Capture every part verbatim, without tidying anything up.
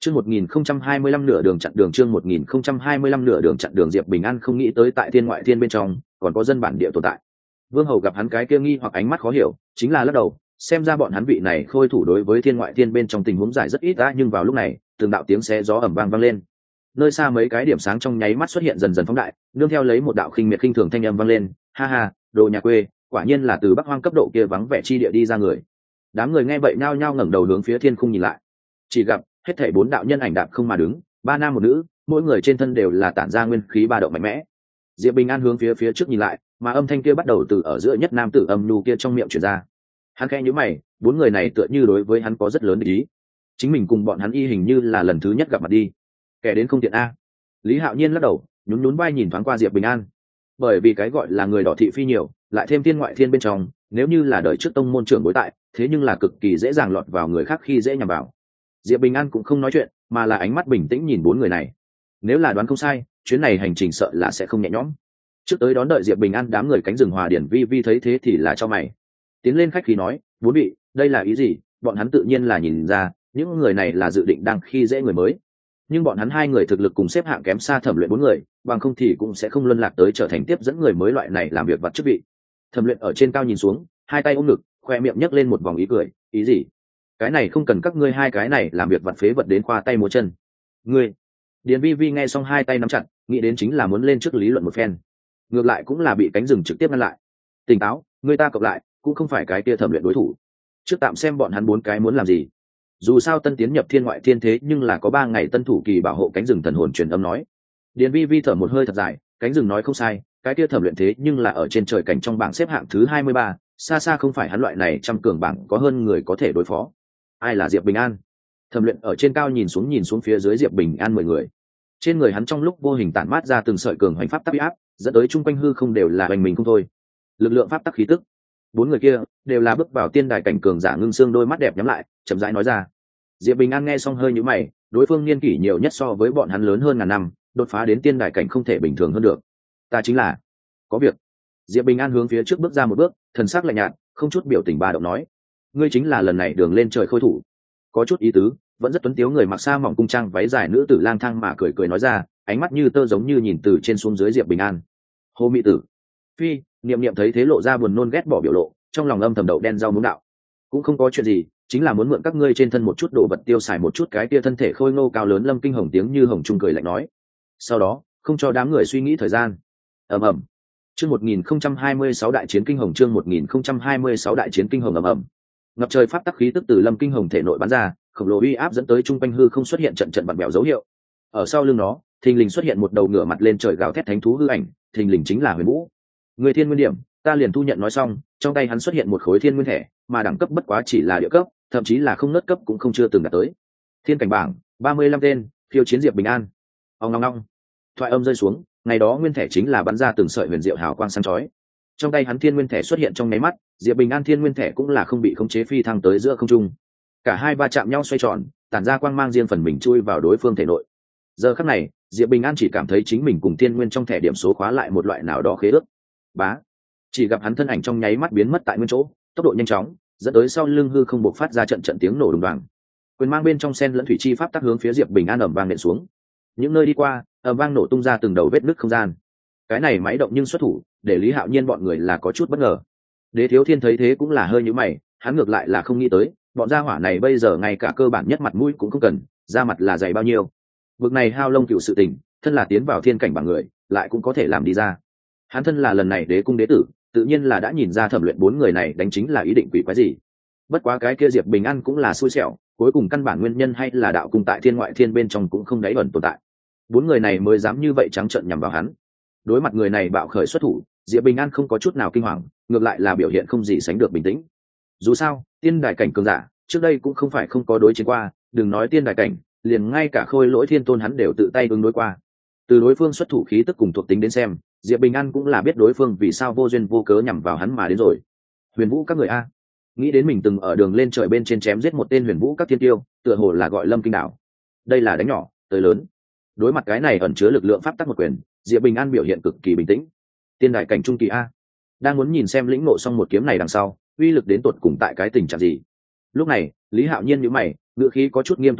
Chương một nghìn không trăm hai mươi lăm nửa đường chặn đường chương một nghìn không trăm hai mươi lăm nửa đường chặn đường Diệp Bình An không nghĩ tới tại thiên ngoại thiên bên trong còn có dân bản địa tồn tại. Vương Hầu gặp hắn cái kia nghi hoặc ánh mắt khó hiểu, chính là lắc đầu, xem ra bọn hắn vị này khôi thủ đối với thiên ngoại thiên bên trong tình huống giải rất ít đã, nhưng vào lúc này, từng đạo tiếng xé gió ầm vang vang lên. Nơi xa mấy cái điểm sáng trong nháy mắt xuất hiện dần dần phóng đại, nương theo lấy một đạo khinh miệt khinh thường thanh âm vang lên, ha ha, đồ nhà quê, quả nhiên là từ Bắc Hoang cấp độ kia vắng vẻ chi địa đi ra người. Đám người nghe vậy nhao nhao ngẩng đầu hướng phía thiên khung nhìn lại. Chỉ gặp hết thảy bốn đạo nhân ảnh đạp không mà đứng, ba nam một nữ, mỗi người trên thân đều là tản ra nguyên khí ba động mạnh mẽ. Diệp Bình An hướng phía phía trước nhìn lại, mà âm thanh kia bắt đầu từ ở giữa nhất nam tử âm nhu kia trong miệng truyền ra. Hắn khẽ nhíu mày, bốn người này tựa như đối với hắn có rất lớn địch ý. Chính mình cùng bọn hắn y hình như là lần thứ nhất gặp mặt đi. Kẻ đến không tiện a. Lý Hạo Nhiên lắc đầu, nhún nhún vai nhìn thoáng qua Diệp Bình An. Bởi vì cái gọi là người đỏ thị phi nhiều, lại thêm thiên ngoại thiên bên trong, nếu như là đời trước tông môn trưởng bối tại, thế nhưng là cực kỳ dễ dàng lọt vào người khác khi dễ nhằm vào. Diệp Bình An cũng không nói chuyện, mà là ánh mắt bình tĩnh nhìn bốn người này. Nếu là đoán không sai, chuyến này hành trình sợ là sẽ không nhẹ nhõm. Trước tới đón đợi Diệp Bình An đám người cánh rừng Hòa Điển Vi Vi thấy thế thì là cho mày. Tiến lên khách khí nói, bốn vị, đây là ý gì? Bọn hắn tự nhiên là nhìn ra, những người này là dự định đang khi dễ người mới. Nhưng bọn hắn hai người thực lực cùng xếp hạng kém xa Thẩm Luyện bốn người, bằng không thì cũng sẽ không luân lạc tới trở thành tiếp dẫn người mới loại này làm việc vặt chức vị. Thẩm Luyện ở trên cao nhìn xuống, hai tay ôm ngực, khoe miệng nhấc lên một vòng ý cười, ý gì? Cái này không cần các ngươi hai cái này làm việc vặt phế vật đến khoa tay múa chân. Ngươi. Điền Vi Vi nghe xong hai tay nắm chặt, nghĩ đến chính là muốn lên trước lý luận một phen. Ngược lại cũng là bị cánh rừng trực tiếp ngăn lại. Tỉnh táo, người ta cộng lại cũng không phải cái kia Thẩm Luyện đối thủ. Trước tạm xem bọn hắn bốn cái muốn làm gì. Dù sao tân tiến nhập thiên ngoại thiên thế nhưng là có ba ngày tân thủ kỳ bảo hộ cánh rừng thần hồn truyền âm nói. Điền Vi Vi thở một hơi thật dài, cánh rừng nói không sai, cái kia Thẩm Luyện thế nhưng là ở trên trời cảnh trong bảng xếp hạng thứ hai mươi ba, xa xa không phải hắn loại này trăm cường bảng có hơn người có thể đối phó. Ai là Diệp Bình An? Thẩm Luyện ở trên cao nhìn xuống nhìn xuống phía dưới Diệp Bình An mười người. Trên người hắn trong lúc vô hình tản mát ra từng sợi cường hoành pháp tắc uy áp, dẫn tới chung quanh hư không đều là hoành mình không thôi. Lực lượng pháp tắc khí tức. Bốn người kia đều là bước vào tiên đài cảnh cường giả, ngưng xương đôi mắt đẹp nhắm lại, chậm rãi nói ra. Diệp Bình An nghe xong hơi nhíu mày, đối phương niên kỷ nhiều nhất so với bọn hắn lớn hơn ngàn năm, đột phá đến tiên đài cảnh không thể bình thường hơn được. Ta chính là có việc. Diệp Bình An hướng phía trước bước ra một bước, thần sắc lạnh nhạt, không chút biểu tình ba động nói, ngươi chính là lần này đường lên trời khôi thủ. Có chút ý tứ, vẫn rất tuấn tiếu người mặc sa mỏng cung trang váy dài nữ tử lang thang mà cười cười nói ra, ánh mắt như tơ giống như nhìn từ trên xuống dưới Diệp Bình An. Hồ Mị Tử. Phi, niệm niệm thấy thế lộ ra buồn nôn ghét bỏ biểu lộ, trong lòng âm thầm đậu đen rau muống đạo. Cũng không có chuyện gì, chính là muốn mượn các ngươi trên thân một chút đồ vật tiêu xài một chút cái kia thân thể khôi ngô cao lớn. Lâm Kinh Hồng tiếng như hồng trung cười lạnh nói. Sau đó, không cho đám người suy nghĩ thời gian. Ầm ầm. Chương một nghìn không trăm hai mươi sáu đại chiến kinh hồng chương một nghìn không trăm hai mươi sáu đại chiến kinh hồng ầm ầm. Ngập trời pháp tắc khí tức từ Lâm Kinh Hồng thể nội bắn ra, khổng lồ uy áp dẫn tới trung quanh hư không xuất hiện trận trận vặn bèo dấu hiệu. Ở sau lưng nó, thình lình xuất hiện một đầu ngửa mặt lên trời gào thét thánh thú hư ảnh, thình lình chính là Huyền Vũ. Người thiên nguyên điểm, ta liền thu nhận nói xong, trong tay hắn xuất hiện một khối thiên nguyên thẻ, mà đẳng cấp bất quá chỉ là địa cấp, thậm chí là không nớt cấp cũng không chưa từng đạt tới. Thiên cảnh bảng, ba mươi lăm tên, phiêu chiến Diệp Bình An. Ong ong ong. Thoại âm rơi xuống, ngày đó nguyên thẻ chính là bắn ra từng sợi huyền diệu hào quang sáng chói. Trong tay hắn thiên nguyên thẻ xuất hiện trong nháy mắt, Diệp Bình An thiên nguyên thẻ cũng là không bị khống chế phi thăng tới giữa không trung. Cả hai va chạm nhau xoay tròn, tản ra quang mang riêng phần mình chui vào đối phương thể nội. Giờ khắc này, Diệp Bình An chỉ cảm thấy chính mình cùng thiên nguyên trong thẻ điểm số khóa lại một loại nào đó khế ước. Bá. Chỉ gặp hắn thân ảnh trong nháy mắt biến mất tại nguyên chỗ, tốc độ nhanh chóng, dẫn tới sau lưng hư không bộc phát ra trận trận tiếng nổ đùng đoàng. Quyền mang bên trong sen lẫn thủy chi pháp tắc hướng phía Diệp Bình An ầm vang nện xuống. Những nơi đi qua, ầm vang nổ tung ra từng đầu vết nứt không gian. Cái này máy động nhưng xuất thủ, để Lý Hạo Nhiên bọn người là có chút bất ngờ. Đế Thiếu Thiên thấy thế cũng là hơi nhíu mày, hắn ngược lại là không nghĩ tới, bọn gia hỏa này bây giờ ngay cả cơ bản nhất mặt mũi cũng không cần, da mặt là dày bao nhiêu. Vực này hao lông cựu sự tình, thân là tiến vào thiên cảnh bằng người, lại cũng có thể làm đi ra. Hắn thân là lần này đế cung đế tử, tự nhiên là đã nhìn ra Thẩm Luyện bốn người này đánh chính là ý định quỷ quái gì. Bất quá cái kia Diệp Bình An cũng là xui xẻo, cuối cùng căn bản nguyên nhân hay là đạo cung tại thiên ngoại thiên bên trong cũng không đáy ẩn tồn tại. Bốn người này mới dám như vậy trắng trợn nhằm vào hắn. Đối mặt người này bạo khởi xuất thủ, Diệp Bình An không có chút nào kinh hoàng, ngược lại là biểu hiện không gì sánh được bình tĩnh. Dù sao, tiên đài cảnh cường giả, trước đây cũng không phải không có đối chiến qua, đừng nói tiên đài cảnh, liền ngay cả Khôi Lỗi Thiên Tôn hắn đều tự tay ứng đối qua. Từ đối phương xuất thủ khí tức cùng thuộc tính đến xem, Diệp Bình An cũng là biết đối phương vì sao vô duyên vô cớ nhằm vào hắn mà đến rồi. Huyền Vũ các người a, nghĩ đến mình từng ở đường lên trời bên trên chém giết một tên Huyền Vũ các thiên tiêu, tựa hồ là gọi Lâm Kinh Đảo. Đây là đánh nhỏ tới lớn. Đối mặt cái này ẩn chứa lực lượng pháp tắc một quyền, Diệp Bình An biểu hiện cực kỳ bình tĩnh. Tiên đại cảnh trung kỳ a, đang muốn nhìn xem lĩnh ngộ xong một kiếm này đằng sau, uy lực đến tột cùng tại cái tình trạng gì. Lúc này, Lý Hạo Nhiên nhíu mày, ngữ khí có chút nghiêm túc nói,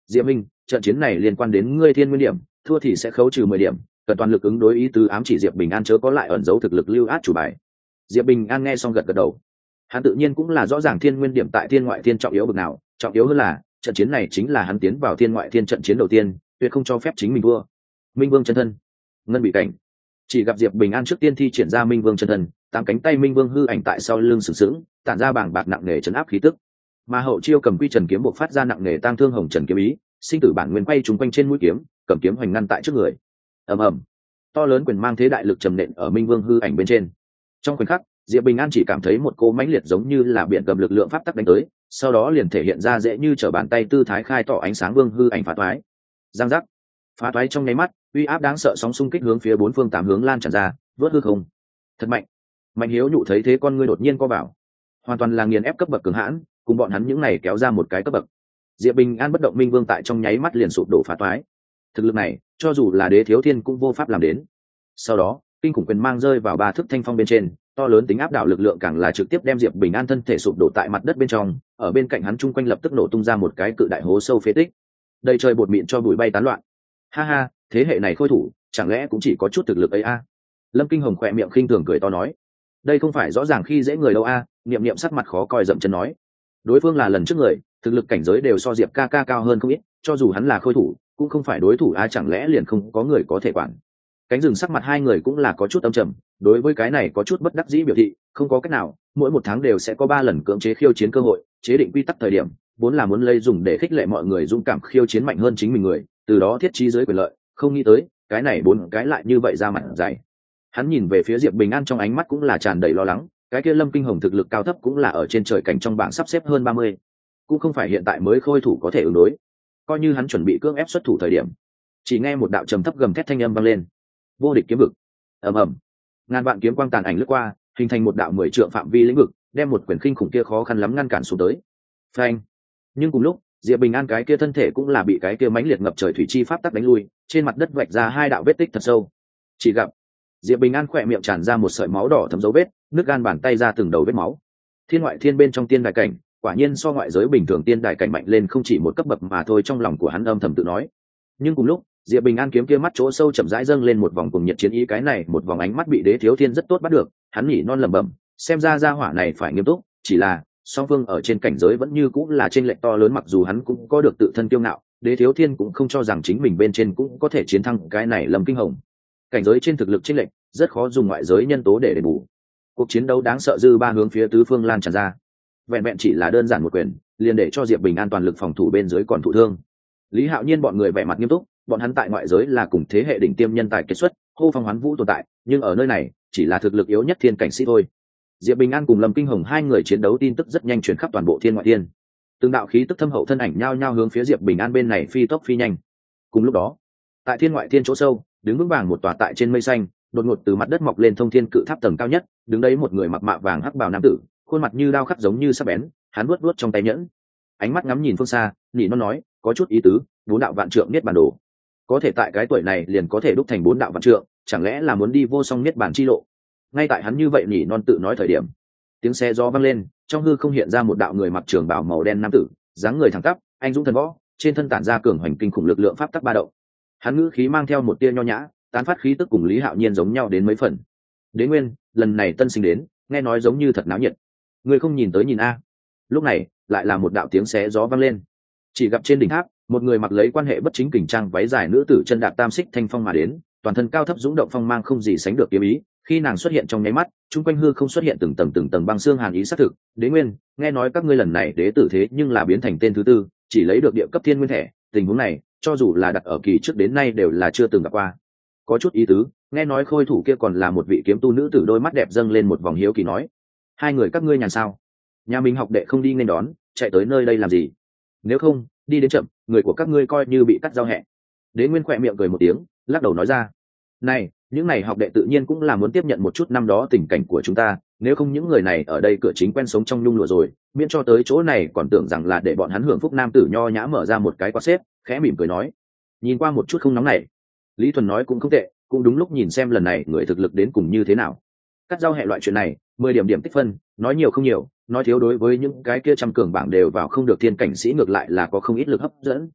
diệp minh, trận chiến này liên quan đến ngươi thiên nguyên điểm, thua thì sẽ khấu trừ mười điểm, cần toàn lực ứng đối, ý tứ ám chỉ Diệp Bình An chớ có lại ẩn giấu thực lực lưu át chủ bài. Diệp Bình An nghe xong gật gật đầu. Hắn tự nhiên cũng là rõ ràng thiên nguyên điểm tại thiên ngoại thiên trọng yếu bực nào, trọng yếu hơn là trận chiến này chính là hắn tiến vào thiên ngoại thiên trận chiến đầu tiên, tuyệt không cho phép chính mình thua. Minh Vương chân thân, ngân bị cảnh. Chỉ gặp Diệp Bình An trước tiên thi triển ra Minh Vương chân thân, tám cánh tay Minh Vương hư ảnh tại sau lưng sừng sững, tản ra bảng bạc nặng nề trấn áp khí tức. Mà hậu chiêu cầm quy trần kiếm buộc phát ra nặng nề tang thương hồng trần kiếm ý, sinh tử bản nguyên quay trúng quanh trên mũi kiếm, cầm kiếm hoành ngăn tại trước người. Ầm ầm, to lớn quyền mang thế đại lực trầm nện ở Minh Vương hư ảnh bên trên. Trong khoảnh khắc, Diệp Bình An chỉ cảm thấy một cỗ mãnh liệt giống như là biển gầm lực lượng pháp tắc đánh tới, sau đó liền thể hiện ra dễ như trở bàn tay tư thái khai tỏ ánh sáng vương hư ảnh phá toái. Giang giác, phá toái trong nháy mắt, uy áp đáng sợ sóng xung kích hướng phía bốn phương tám hướng lan tràn ra, vớt hư không. Thật mạnh. Mạnh Hiếu nhụ thấy thế con ngươi đột nhiên co vào. Hoàn toàn là nghiền ép cấp bậc cường hãn, cùng bọn hắn những này kéo ra một cái cấp bậc. Diệp Bình An bất động Minh Vương tại trong nháy mắt liền sụp đổ phá toái. Thực lực này, cho dù là Đế Thiếu Thiên cũng vô pháp làm đến. Sau đó, kinh khủng quyền mang rơi vào ba thước thanh phong bên trên, to lớn tính áp đảo lực lượng càng là trực tiếp đem Diệp Bình An thân thể sụp đổ tại mặt đất bên trong, ở bên cạnh hắn chung quanh lập tức nổ tung ra một cái cự đại hố sâu phế tích. Đầy trời bột mịn cho bụi bay tán loạn. Ha ha, thế hệ này khôi thủ, chẳng lẽ cũng chỉ có chút thực lực ấy a? À? Lâm Kinh Hồng khỏe miệng khinh thường cười to nói, đây không phải rõ ràng khi dễ người đâu a? À? Niệm niệm sắc mặt khó coi dậm chân nói, đối phương là lần trước người, thực lực cảnh giới đều so Diệp ca ca cao hơn không ít, cho dù hắn là khôi thủ, cũng không phải đối thủ a, à, chẳng lẽ liền không có người có thể quản? Cánh rừng sắc mặt hai người cũng là có chút âm trầm, đối với cái này có chút bất đắc dĩ biểu thị, không có cách nào, mỗi một tháng đều sẽ có ba lần cưỡng chế khiêu chiến cơ hội, chế định quy tắc thời điểm, vốn là muốn lấy dùng để khích lệ mọi người dũng cảm khiêu chiến mạnh hơn chính mình người, từ đó thiết trí dưới quyền lợi, không nghĩ tới, cái này bốn cái lại như vậy ra mặt dày. Hắn nhìn về phía Diệp Bình An trong ánh mắt cũng là tràn đầy lo lắng, cái kia Lâm Kinh Hồng thực lực cao thấp cũng là ở trên trời cảnh trong bảng sắp xếp hơn ba mươi, cũng không phải hiện tại mới khôi thủ có thể ứng đối. Coi như hắn chuẩn bị cưỡng ép xuất thủ thời điểm, chỉ nghe một đạo trầm thấp gầm thét thanh âm vang lên. Vô địch kiếm vực. Ầm ầm. Ngàn vạn kiếm quang tàn ảnh lướt qua, hình thành một đạo mười trượng phạm vi lĩnh vực, đem một quyển kinh khủng kia khó khăn lắm ngăn cản xuống tới. Phanh. Nhưng cùng lúc, Diệp Bình An cái kia thân thể cũng là bị cái kia mãnh liệt ngập trời thủy chi pháp tắc đánh lui, trên mặt đất vạch ra hai đạo vết tích thật sâu. Chỉ gặp Diệp Bình An khỏe miệng tràn ra một sợi máu đỏ thấm dấu vết, nước gan bàn tay ra từng đầu vết máu. Thiên ngoại thiên bên trong tiên đài cảnh, quả nhiên so ngoại giới bình thường tiên đài cảnh mạnh lên không chỉ một cấp bậc mà thôi, trong lòng của hắn âm thầm tự nói. Nhưng cùng lúc, Diệp Bình An kiếm kia mắt chỗ sâu chậm rãi dâng lên một vòng cùng nhiệt chiến ý, cái này một vòng ánh mắt bị Đế Thiếu Thiên rất tốt bắt được, hắn nhỉ non lẩm bẩm, xem ra gia hỏa này phải nghiêm túc, chỉ là song phương ở trên cảnh giới vẫn như cũng là trên lệch to lớn, mặc dù hắn cũng có được tự thân kiêu ngạo, Đế Thiếu Thiên cũng không cho rằng chính mình bên trên cũng có thể chiến thắng cái này Lâm Kinh Hồng. Cảnh giới trên thực lực trên lệch, rất khó dùng ngoại giới nhân tố để đền bù. Cuộc chiến đấu đáng sợ dư ba hướng phía tứ phương lan tràn ra. Vẹn vẹn chỉ là đơn giản một quyền, liền để cho Diệp Bình An toàn lực phòng thủ bên dưới còn thụ thương. Lý Hạo Nhiên bọn người vẻ mặt nghiêm túc, bọn hắn tại ngoại giới là cùng thế hệ đỉnh tiêm nhân tài kết xuất, hô phong hoán vũ tồn tại, nhưng ở nơi này chỉ là thực lực yếu nhất thiên cảnh sĩ thôi. Diệp Bình An cùng Lâm Kinh Hồng hai người chiến đấu tin tức rất nhanh truyền khắp toàn bộ thiên ngoại thiên. Từng đạo khí tức thâm hậu thân ảnh nhao nhao hướng phía Diệp Bình An bên này phi tốc phi nhanh. Cùng lúc đó, tại thiên ngoại thiên chỗ sâu, đứng vững vàng một tòa tại trên mây xanh, đột ngột từ mặt đất mọc lên thông thiên cự tháp tầng cao nhất, đứng đấy một người mặc mạ vàng hắc bào nam tử, khuôn mặt như đao khắc giống như sắc bén, hắn vuốt vuốt trong tay nhẫn, ánh mắt ngắm nhìn phương xa, nhị nó nói, có chút ý tứ, bốn đạo vạn trượng niết bản đồ. Có thể tại cái tuổi này liền có thể đúc thành bốn đạo vạn trượng, chẳng lẽ là muốn đi vô song niết bản chi lộ? Ngay tại hắn như vậy nhỉ non tự nói thời điểm, tiếng xe gió vang lên, trong hư không hiện ra một đạo người mặc trường bào màu đen nam tử, dáng người thẳng tắp, anh dũng thần võ, trên thân tản ra cường hoành kinh khủng lực lượng pháp tắc ba động. Hắn ngữ khí mang theo một tia nho nhã, tán phát khí tức cùng Lý Hạo Nhiên giống nhau đến mấy phần. Đế Nguyên, lần này tân sinh đến, nghe nói giống như thật náo nhiệt. Người không nhìn tới nhìn a. Lúc này, lại là một đạo tiếng xé gió vang lên. Chỉ gặp trên đỉnh tháp, một người mặc lấy quan hệ bất chính kình trang váy dài nữ tử chân đạp tam xích thanh phong mà đến, toàn thân cao thấp dũng động phong mang không gì sánh được kiếm ý, khi nàng xuất hiện trong nháy mắt, chung quanh hư không xuất hiện từng tầng từng tầng băng xương hàn ý xác thực. Đế Nguyên, nghe nói các ngươi lần này đế tử thế nhưng là biến thành tên thứ tư, chỉ lấy được địa cấp thiên nguyên thẻ, tình huống này, cho dù là đặt ở kỳ trước đến nay đều là chưa từng gặp qua. Có chút ý tứ, nghe nói khôi thủ kia còn là một vị kiếm tu nữ tử, đôi mắt đẹp dâng lên một vòng hiếu kỳ nói, hai người các ngươi nhàn sao? Nhà mình học đệ không đi nên đón, chạy tới nơi đây làm gì? Nếu không, đi đến chậm, người của các ngươi coi như bị cắt giao hẹ. Đế Nguyên khỏe miệng cười một tiếng, lắc đầu nói ra, này, những này học đệ tự nhiên cũng là muốn tiếp nhận một chút năm đó tình cảnh của chúng ta, nếu không những người này ở đây cửa chính quen sống trong nhung lụa rồi, miễn cho tới chỗ này còn tưởng rằng là để bọn hắn hưởng phúc. Nam tử nho nhã mở ra một cái quạt xếp, khẽ mỉm cười nói, nhìn qua một chút không nóng này. Lý Thuần nói cũng không tệ, cũng đúng lúc nhìn xem lần này người thực lực đến cùng như thế nào. Cắt giao hệ loại chuyện này, mười điểm điểm tích phân, nói nhiều không nhiều, nói thiếu đối với những cái kia trăm cường bảng đều vào không được thiên cảnh sĩ ngược lại là có không ít lực hấp dẫn.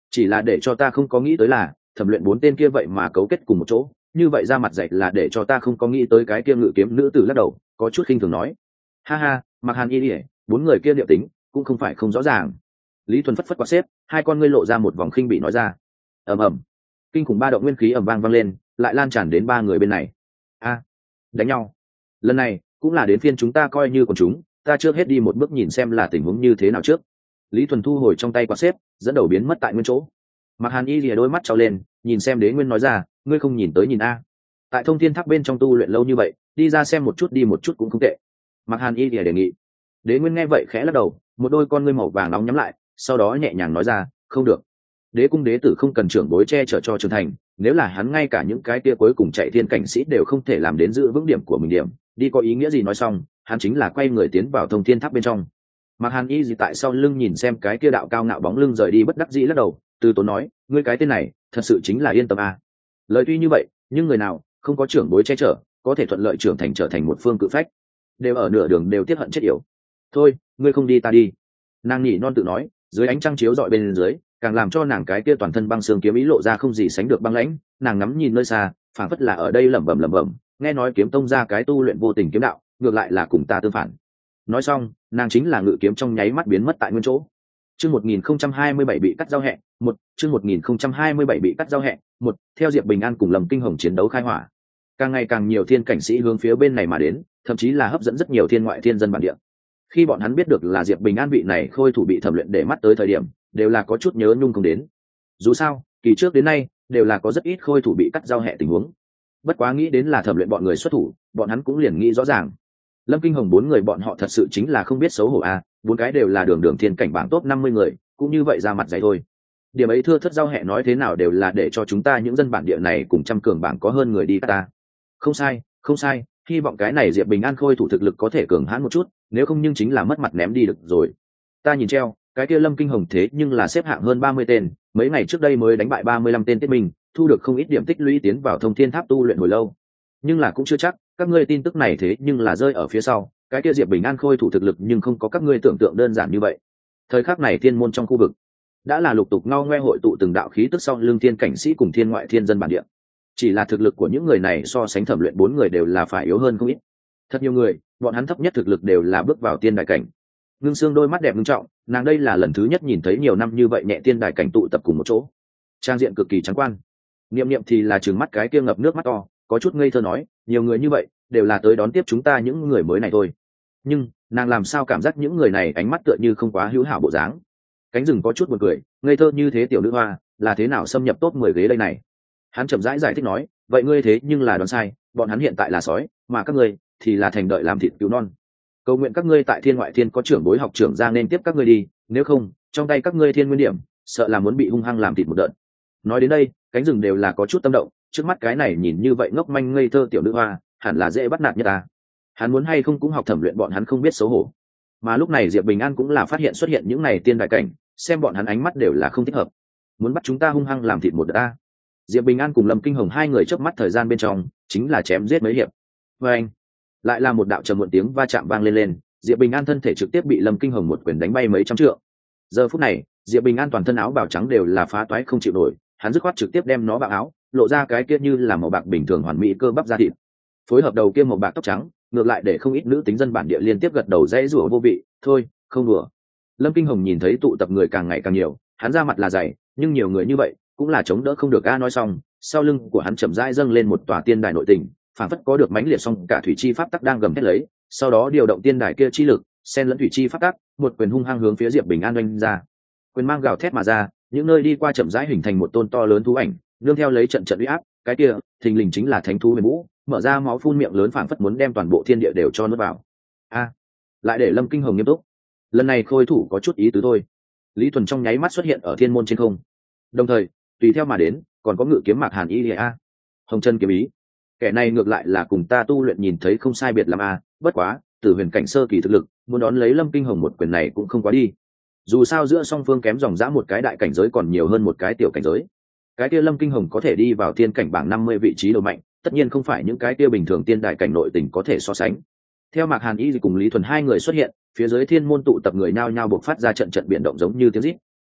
chỉ là để cho ta không có nghĩ tới là thẩm luyện bốn tên kia vậy mà cấu kết cùng một chỗ, như vậy ra mặt dạy là để cho ta không có nghĩ tới cái kia ngự kiếm nữ tử lắc đầu có chút khinh thường nói. Ha ha, Mặc Hàn Y ỉa bốn người kia liệu tính cũng không phải không rõ ràng. Lý Thuần phất phất quạt xếp, hai con ngươi lộ ra một vòng khinh bị nói ra. Ầm ầm, kinh khủng ba động nguyên khí ầm vang vang lên, lại lan tràn đến ba người bên này. A, đánh nhau. Lần này cũng là đến phiên chúng ta coi như còn chúng, ta trước hết đi một bước nhìn xem là tình huống như thế nào trước. Lý Thuần thu hồi trong tay quạt xếp, dẫn đầu biến mất tại nguyên chỗ. Mặc Hàn Y lìa đôi mắt trao lên, nhìn xem Đế Nguyên nói ra, ngươi không nhìn tới nhìn a. Tại Thông Thiên Tháp bên trong tu luyện lâu như vậy, đi ra xem một chút đi một chút cũng không tệ. Mặc Hàn Y lìa đề nghị. Đế Nguyên nghe vậy khẽ lắc đầu, một đôi con ngươi màu vàng nóng nhắm lại, sau đó nhẹ nhàng nói ra, không được. Đế cung đế tử không cần trưởng bối che chở cho trưởng thành, nếu là hắn ngay cả những cái kia cuối cùng chạy thiên cảnh sĩ đều không thể làm đến giữ vững điểm của mình điểm, đi có ý nghĩa gì nói xong, hắn chính là quay người tiến vào Thông Thiên Tháp bên trong. Mặc Hàn Y gì tại sau lưng nhìn xem cái kia đạo cao ngạo bóng lưng rời đi bất đắc dĩ lắc đầu, từ tốn nói, ngươi cái tên này thật sự chính là yên tâm à. Lời tuy như vậy, nhưng người nào không có trưởng bối che chở có thể thuận lợi trưởng thành trở thành một phương cự phách, đều ở nửa đường đều tiếc hận chết yểu. Thôi, ngươi không đi ta đi. Nàng nhỉ non tự nói, dưới ánh trăng chiếu rọi bên dưới, càng làm cho nàng cái kia toàn thân băng xương kiếm ý lộ ra không gì sánh được băng lãnh. Nàng ngắm nhìn nơi xa, phảng phất là ở đây lẩm bẩm lẩm bẩm, nghe nói kiếm tông ra cái tu luyện vô tình kiếm đạo, ngược lại là cùng ta tương phản. Nói xong, nàng chính là ngự kiếm trong nháy mắt biến mất tại nguyên chỗ. Chương một nghìn không trăm hai mươi bảy bị cắt giao hẹn, một, chương một nghìn không trăm hai mươi bảy bị cắt giao hẹn, một, theo Diệp Bình An cùng Lâm Kinh Hồng chiến đấu khai hỏa. Càng ngày càng nhiều thiên cảnh sĩ hướng phía bên này mà đến, thậm chí là hấp dẫn rất nhiều thiên ngoại thiên dân bản địa. Khi bọn hắn biết được là Diệp Bình An vị này khôi thủ bị thẩm luyện để mắt tới thời điểm, đều là có chút nhớ nhung không đến. Dù sao, kỳ trước đến nay, đều là có rất ít khôi thủ bị cắt giao hẹn tình huống. Bất quá nghĩ đến là thẩm luyện bọn người xuất thủ, bọn hắn cũng liền nghĩ rõ ràng. Lâm Kinh Hồng bốn người bọn họ thật sự chính là không biết xấu hổ a, à, bốn cái đều là đường đường thiên cảnh bảng top năm mươi người, cũng như vậy ra mặt dày thôi. Điểm ấy thưa thất giao hẹ nói thế nào đều là để cho chúng ta những dân bản địa này cùng trăm cường bảng có hơn người đi ta. Không sai, không sai, hy vọng cái này Diệp Bình An khôi thủ thực lực có thể cường hãn một chút, nếu không nhưng chính là mất mặt ném đi được rồi. Ta nhìn treo, cái kia Lâm Kinh Hồng thế nhưng là xếp hạng hơn ba mươi tên, mấy ngày trước đây mới đánh bại ba mươi lăm tên Tiết Minh, thu được không ít điểm tích lũy tiến vào Thông Thiên Tháp tu luyện hồi lâu. Nhưng là cũng chưa chắc, các ngươi tin tức này thế nhưng là rơi ở phía sau, cái kia Diệp Bình An khôi thủ thực lực nhưng không có các ngươi tưởng tượng đơn giản như vậy. Thời khắc này thiên môn trong khu vực đã là lục tục ngao ngoe hội tụ từng đạo khí tức sau lưng thiên cảnh sĩ cùng thiên ngoại thiên dân bản địa. Chỉ là thực lực của những người này so sánh thẩm luyện bốn người đều là phải yếu hơn không ít. Thật nhiều người, bọn hắn thấp nhất thực lực đều là bước vào tiên đại cảnh. Ngưng Sương đôi mắt đẹp nghiêm trọng, nàng đây là lần thứ nhất nhìn thấy nhiều năm như vậy nhẹ tiên đại cảnh tụ tập cùng một chỗ, trang diện cực kỳ trắng quan. Niệm Niệm thì là trừng mắt cái kia ngập nước mắt to, có chút ngây thơ nói, nhiều người như vậy đều là tới đón tiếp chúng ta những người mới này thôi. Nhưng nàng làm sao cảm giác những người này ánh mắt tựa như không quá hữu hảo bộ dáng. Cánh rừng có chút buồn cười, ngây thơ như thế tiểu nữ hoa là thế nào xâm nhập top mười ghế đây này. Hắn chậm rãi giải, giải thích nói, vậy ngươi thế nhưng là đoán sai, bọn hắn hiện tại là sói, mà các ngươi thì là thành đợi làm thịt cứu non. Cầu nguyện các ngươi tại thiên ngoại thiên có trưởng bối học trưởng ra nên tiếp các ngươi đi, nếu không trong tay các ngươi thiên nguyên điểm sợ là muốn bị hung hăng làm thịt một đợt. Nói đến đây, cánh rừng đều là có chút tâm động, trước mắt cái này nhìn như vậy ngốc manh ngây thơ tiểu nữ hoa hẳn là dễ bắt nạt như ta. Hắn muốn hay không cũng học thẩm luyện bọn hắn không biết xấu hổ. Mà lúc này Diệp Bình An cũng là phát hiện xuất hiện những này tiên đại cảnh, xem bọn hắn ánh mắt đều là không thích hợp, muốn bắt chúng ta hung hăng làm thịt một đợt ta. Diệp Bình An cùng Lâm Kinh Hồng hai người chớp mắt thời gian bên trong chính là chém giết mấy hiệp. Và anh lại là một đạo trầm muộn tiếng va chạm vang lên lên, Diệp Bình An thân thể trực tiếp bị Lâm Kinh Hồng một quyền đánh bay mấy trăm trượng. Giờ phút này Diệp Bình An toàn thân áo bào trắng đều là phá toái không chịu nổi, hắn dứt khoát trực tiếp đem nó bạc áo lộ ra cái kia như là màu bạc bình thường hoàn mỹ cơ bắp da thịt, phối hợp đầu kia màu bạc tóc trắng, ngược lại để không ít nữ tính dân bản địa liên tiếp gật đầu dãy rủa vô vị. Thôi không đùa. Lâm Kinh Hồng nhìn thấy tụ tập người càng ngày càng nhiều, hắn ra mặt là dày, nhưng nhiều người như vậy cũng là chống đỡ không được. A nói xong, sau lưng của hắn chậm rãi dâng lên một tòa tiên đài nội tình, phản phất có được mãnh liệt song cả thủy chi pháp tắc đang gầm thét lấy, sau đó điều động tiên đài kia chi lực, xen lẫn thủy chi pháp tắc, một quyền hung hăng hướng phía Diệp Bình An oanh ra. Quyền mang gào thét mà ra, những nơi đi qua chậm rãi hình thành một tôn to lớn thú ảnh, nương theo lấy trận trận uy áp, cái kia thình lình chính là thánh thú huyền vũ, mở ra máu phun miệng lớn phảng phất muốn đem toàn bộ thiên địa đều cho nuốt vào. A, lại để Lâm Kinh Hồng nghiêm túc. Lần này khôi thủ có chút ý tứ thôi. Lý Thuần trong nháy mắt xuất hiện ở thiên môn trên không, đồng thời tùy theo mà đến còn có ngự kiếm Mạc Hàn Y a, Hồng Chân kiếm ý. Kẻ này ngược lại là cùng ta tu luyện nhìn thấy không sai biệt lắm a, bất quá từ huyền cảnh sơ kỳ thực lực, muốn đón lấy Lâm Kinh Hồng một quyền này cũng không quá đi. Dù sao giữa song phương kém dòng dã một cái đại cảnh giới còn nhiều hơn một cái tiểu cảnh giới. Cái kia Lâm Kinh Hồng có thể đi vào thiên cảnh bảng năm mươi vị trí đầu mạnh, tất nhiên không phải những cái kia bình thường tiên đại cảnh nội tình có thể so sánh. Theo Mạc Hàn Y cùng Lý Thuần hai người xuất hiện, phía dưới thiên môn tụ tập người nhao nhao bộc phát ra trận trận biến động giống như tiếng rít.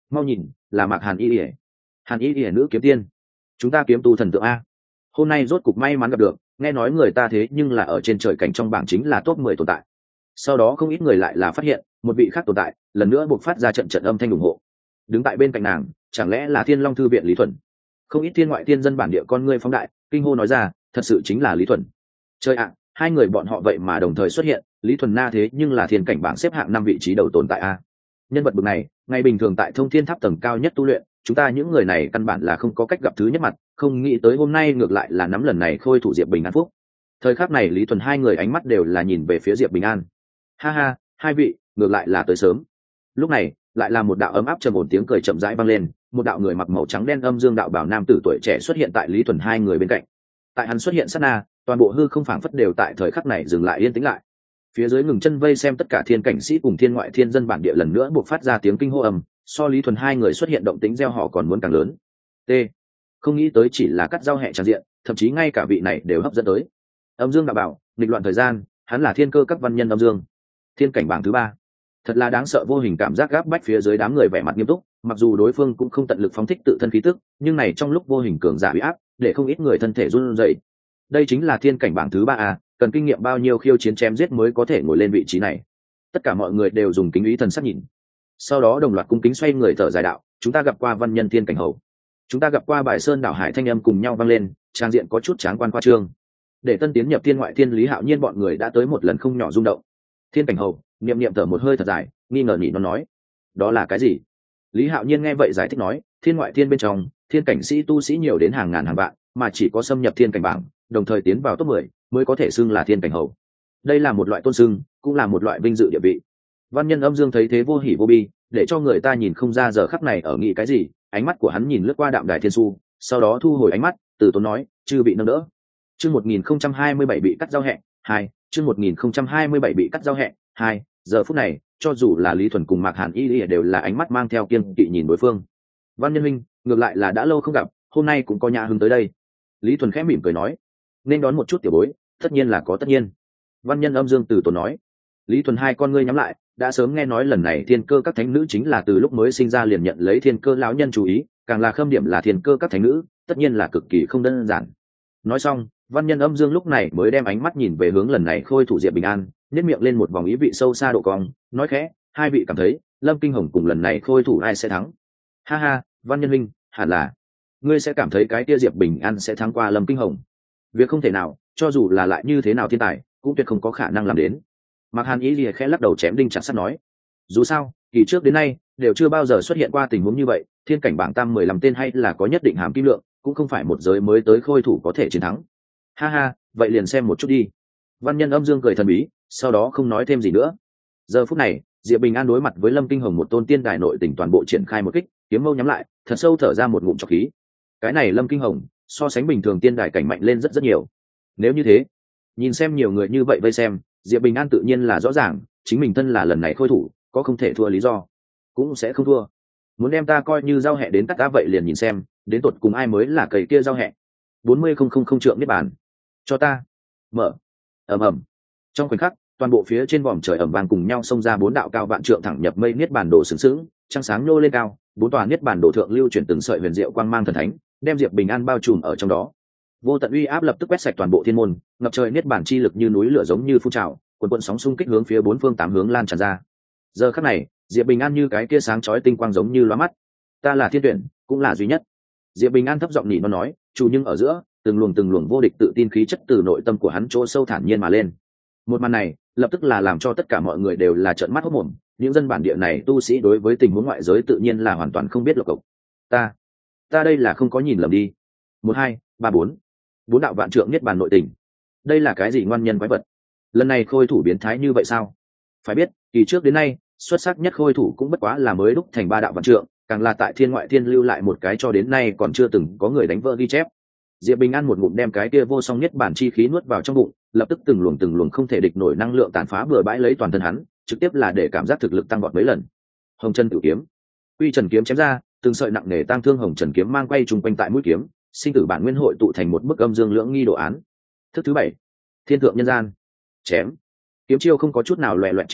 mau nhìn là Mạc Hàn Y ỉa Hàn Y ỉa nữ kiếm tiên, chúng ta kiếm tu thần tượng a. Hôm nay rốt cục may mắn gặp được, nghe nói người ta thế nhưng là ở trên trời cảnh trong bảng chính là top mười tồn tại. Sau đó không ít người lại là phát hiện một vị khác tồn tại lần nữa buộc phát ra trận trận âm thanh ủng hộ. Đứng tại bên cạnh nàng chẳng lẽ là Thiên Long thư viện Lý Thuần. Không ít thiên ngoại thiên dân bản địa con ngươi phóng đại kinh hô nói ra, thật sự chính là Lý Thuần. Trời ạ, hai người bọn họ vậy mà đồng thời xuất hiện, Lý Thuần na thế nhưng là thiên cảnh bảng xếp hạng năm vị trí đầu tồn tại a. Nhân vật bậc này ngày bình thường tại thông thiên tháp tầng cao nhất tu luyện, chúng ta những người này căn bản là không có cách gặp thứ nhất mặt, không nghĩ tới hôm nay ngược lại là nắm lần này khôi thủ Diệp Bình An phúc. Thời khắc này Lý Thuần hai người ánh mắt đều là nhìn về phía Diệp Bình An. Ha ha, hai vị ngược lại là tới sớm. Lúc này lại là một đạo ấm áp trầm ổn tiếng cười chậm rãi vang lên, một đạo người mặc màu trắng đen âm dương đạo bảo nam tử tuổi trẻ xuất hiện tại Lý Thuần hai người bên cạnh. Tại hắn xuất hiện sát na, toàn bộ hư không phảng phất đều tại thời khắc này dừng lại yên tĩnh lại. Phía dưới ngừng chân vây xem tất cả thiên cảnh sĩ cùng thiên ngoại thiên dân bản địa lần nữa buộc phát ra tiếng kinh hô ầm, so Lý Thuần hai người xuất hiện động tĩnh gieo họ còn muốn càng lớn. T. Không nghĩ tới chỉ là cắt giao hệ tràn diện, thậm chí ngay cả vị này đều hấp dẫn tới. Âm dương đạo bảo, nghịch loạn thời gian, hắn là thiên cơ các văn nhân âm dương, thiên cảnh bảng thứ ba. Thật là đáng sợ, vô hình cảm giác gáp bách phía dưới đám người vẻ mặt nghiêm túc, mặc dù đối phương cũng không tận lực phóng thích tự thân khí tức, nhưng này trong lúc vô hình cường giả uy áp, để không ít người thân thể run rẩy. Đây chính là thiên cảnh bảng thứ ba à, cần kinh nghiệm bao nhiêu khiêu chiến chém giết mới có thể ngồi lên vị trí này. Tất cả mọi người đều dùng kính ý thần sắc nhìn, sau đó đồng loạt cung kính xoay người thở dài đạo, chúng ta gặp qua văn nhân thiên cảnh hầu, chúng ta gặp qua Bài Sơn đảo hải, thanh âm cùng nhau vang lên, trang diện có chút tráng quan khoa trương. Để tân tiến nhập thiên ngoại thiên Lý Hạo Nhiên bọn người đã tới một lần không nhỏ rung động. Thiên cảnh hầu, niệm niệm thở một hơi thật dài, nghi ngờ nhị nó nói, đó là cái gì? Lý Hạo Nhiên nghe vậy giải thích nói, thiên ngoại thiên bên trong thiên cảnh sĩ tu sĩ nhiều đến hàng ngàn hàng vạn, mà chỉ có xâm nhập thiên cảnh bảng đồng thời tiến vào top mười mới có thể xưng là thiên cảnh hầu. Đây là một loại tôn xưng, cũng là một loại vinh dự địa vị. Văn nhân âm dương thấy thế vô hỉ vô bi, để cho người ta nhìn không ra giờ khắc này ở nghĩ cái gì. Ánh mắt của hắn nhìn lướt qua đạm đài thiên su, sau đó thu hồi ánh mắt, từ tốn nói, chư bị nâng đỡ. Chương một nghìn không trăm hai mươi bảy bị cắt giao hẹn hai, chương một nghìn không trăm hai mươi bảy bị cắt giao hẹn hai. Giờ phút này, cho dù là Lý Thuần cùng Mạc Hàn Y đều là ánh mắt mang theo kiêng kỵ nhìn đối phương. Văn nhân huynh, ngược lại là đã lâu không gặp, hôm nay cũng có nhà hứng tới đây. Lý Thuần khẽ mỉm cười nói, nên đón một chút tiểu bối, tất nhiên là có tất nhiên. Văn nhân âm dương từ tốn nói. Lý Thuần hai con ngươi nhắm lại, đã sớm nghe nói lần này thiên cơ các thánh nữ chính là từ lúc mới sinh ra liền nhận lấy thiên cơ lão nhân chú ý, càng là khâm điểm là thiên cơ các thánh nữ, tất nhiên là cực kỳ không đơn giản. Nói xong, văn nhân âm dương lúc này mới đem ánh mắt nhìn về hướng lần này khôi thủ Diệp Bình An, nhếch miệng lên một vòng ý vị sâu xa độ cong, nói khẽ, hai vị cảm thấy Lâm Kinh Hồng cùng lần này khôi thủ ai sẽ thắng? Ha ha, văn nhân huynh, hẳn là ngươi sẽ cảm thấy cái kia Diệp Bình An sẽ thắng qua Lâm Kinh Hồng. Việc không thể nào, cho dù là lại như thế nào thiên tài, cũng tuyệt không có khả năng làm đến. Mạc Hàn Ý lìa khẽ lắc đầu chém đinh chặt sắt nói, dù sao kỳ trước đến nay đều chưa bao giờ xuất hiện qua tình huống như vậy, thiên cảnh bảng tam mười lăm tên hay là có nhất định hàm kim lượng, cũng không phải một giới mới tới khôi thủ có thể chiến thắng. Ha ha, vậy liền xem một chút đi. Văn nhân âm dương cười thần bí, sau đó không nói thêm gì nữa. Giờ phút này Diệp Bình An đối mặt với Lâm Kinh Hồng, một tôn tiên đài nội tình toàn bộ triển khai một kích, kiếm mâu nhắm lại, thật sâu thở ra một ngụm trọc khí. Cái này Lâm Kinh Hồng so sánh bình thường tiên đài cảnh mạnh lên rất rất nhiều. Nếu như thế, nhìn xem nhiều người như vậy vây xem, Diệp Bình An tự nhiên là rõ ràng chính mình thân là lần này khôi thủ, có không thể thua lý do, cũng sẽ không thua. Muốn đem ta coi như giao hẹ đến cắt ta, vậy liền nhìn xem đến tột cùng ai mới là cầy kia giao hẹ. Bốn mươi không không không trượng niết bàn cho ta mở. Ầm ầm, trong khoảnh khắc toàn bộ phía trên vòm trời ẩm vàng cùng nhau xông ra bốn đạo cao vạn trượng thẳng nhập mây niết bàn đổ sướng sướng, trăng sáng nô lên cao, bốn tòa niết bàn đổ thượng lưu chuyển từng sợi huyền diệu quang mang thần thánh, đem Diệp Bình An bao trùm ở trong đó. Vô tận uy áp lập tức quét sạch toàn bộ thiên môn, ngập trời niết bàn chi lực như núi lửa giống như phun trào, cuồn cuộn sóng xung kích hướng phía bốn phương tám hướng lan tràn ra. Giờ khắc này Diệp Bình An như cái kia sáng chói tinh quang giống như lóa mắt. Ta là thiên tuyển, cũng là duy nhất. Diệp Bình An thấp giọng nhị nó nói, chủ nhưng ở giữa từng luồng từng luồng vô địch tự tin khí chất từ nội tâm của hắn chỗ sâu thản nhiên mà lên. Một màn này lập tức là làm cho tất cả mọi người đều là trợn mắt hốt mồm. Những dân bản địa này tu sĩ đối với tình huống ngoại giới tự nhiên là hoàn toàn không biết lộc cộc. Ta, ta đây là không có nhìn lầm đi. Một hai ba bốn, bốn đạo vạn trượng niết bàn nội tình. Đây là cái gì ngoan nhân quái vật? Lần này khôi thủ biến thái như vậy sao? Phải biết, kỳ trước đến nay xuất sắc nhất khôi thủ cũng bất quá là mới đúc thành ba đạo vạn trượng, càng là tại thiên ngoại thiên lưu lại một cái cho đến nay còn chưa từng có người đánh vỡ ghi chép. Diệp Bình An một ngụm đem cái kia vô song nhất bản chi khí nuốt vào trong bụng, lập tức từng luồng từng luồng không thể địch nổi năng lượng tàn phá bừa bãi lấy toàn thân hắn, trực tiếp là để cảm giác thực lực tăng vọt mấy lần. Hồng Chân Tử kiếm, Quy Trần kiếm chém ra, từng sợi nặng nề tang thương hồng trần kiếm mang quay trùng quanh tại mũi kiếm, sinh tử bản nguyên hội tụ thành một bức âm dương lưỡng nghi đồ án. Thức thứ bảy, Thiên thượng nhân gian. Chém. Kiếm chiêu không có chút nào loè loẹt chiêu thức,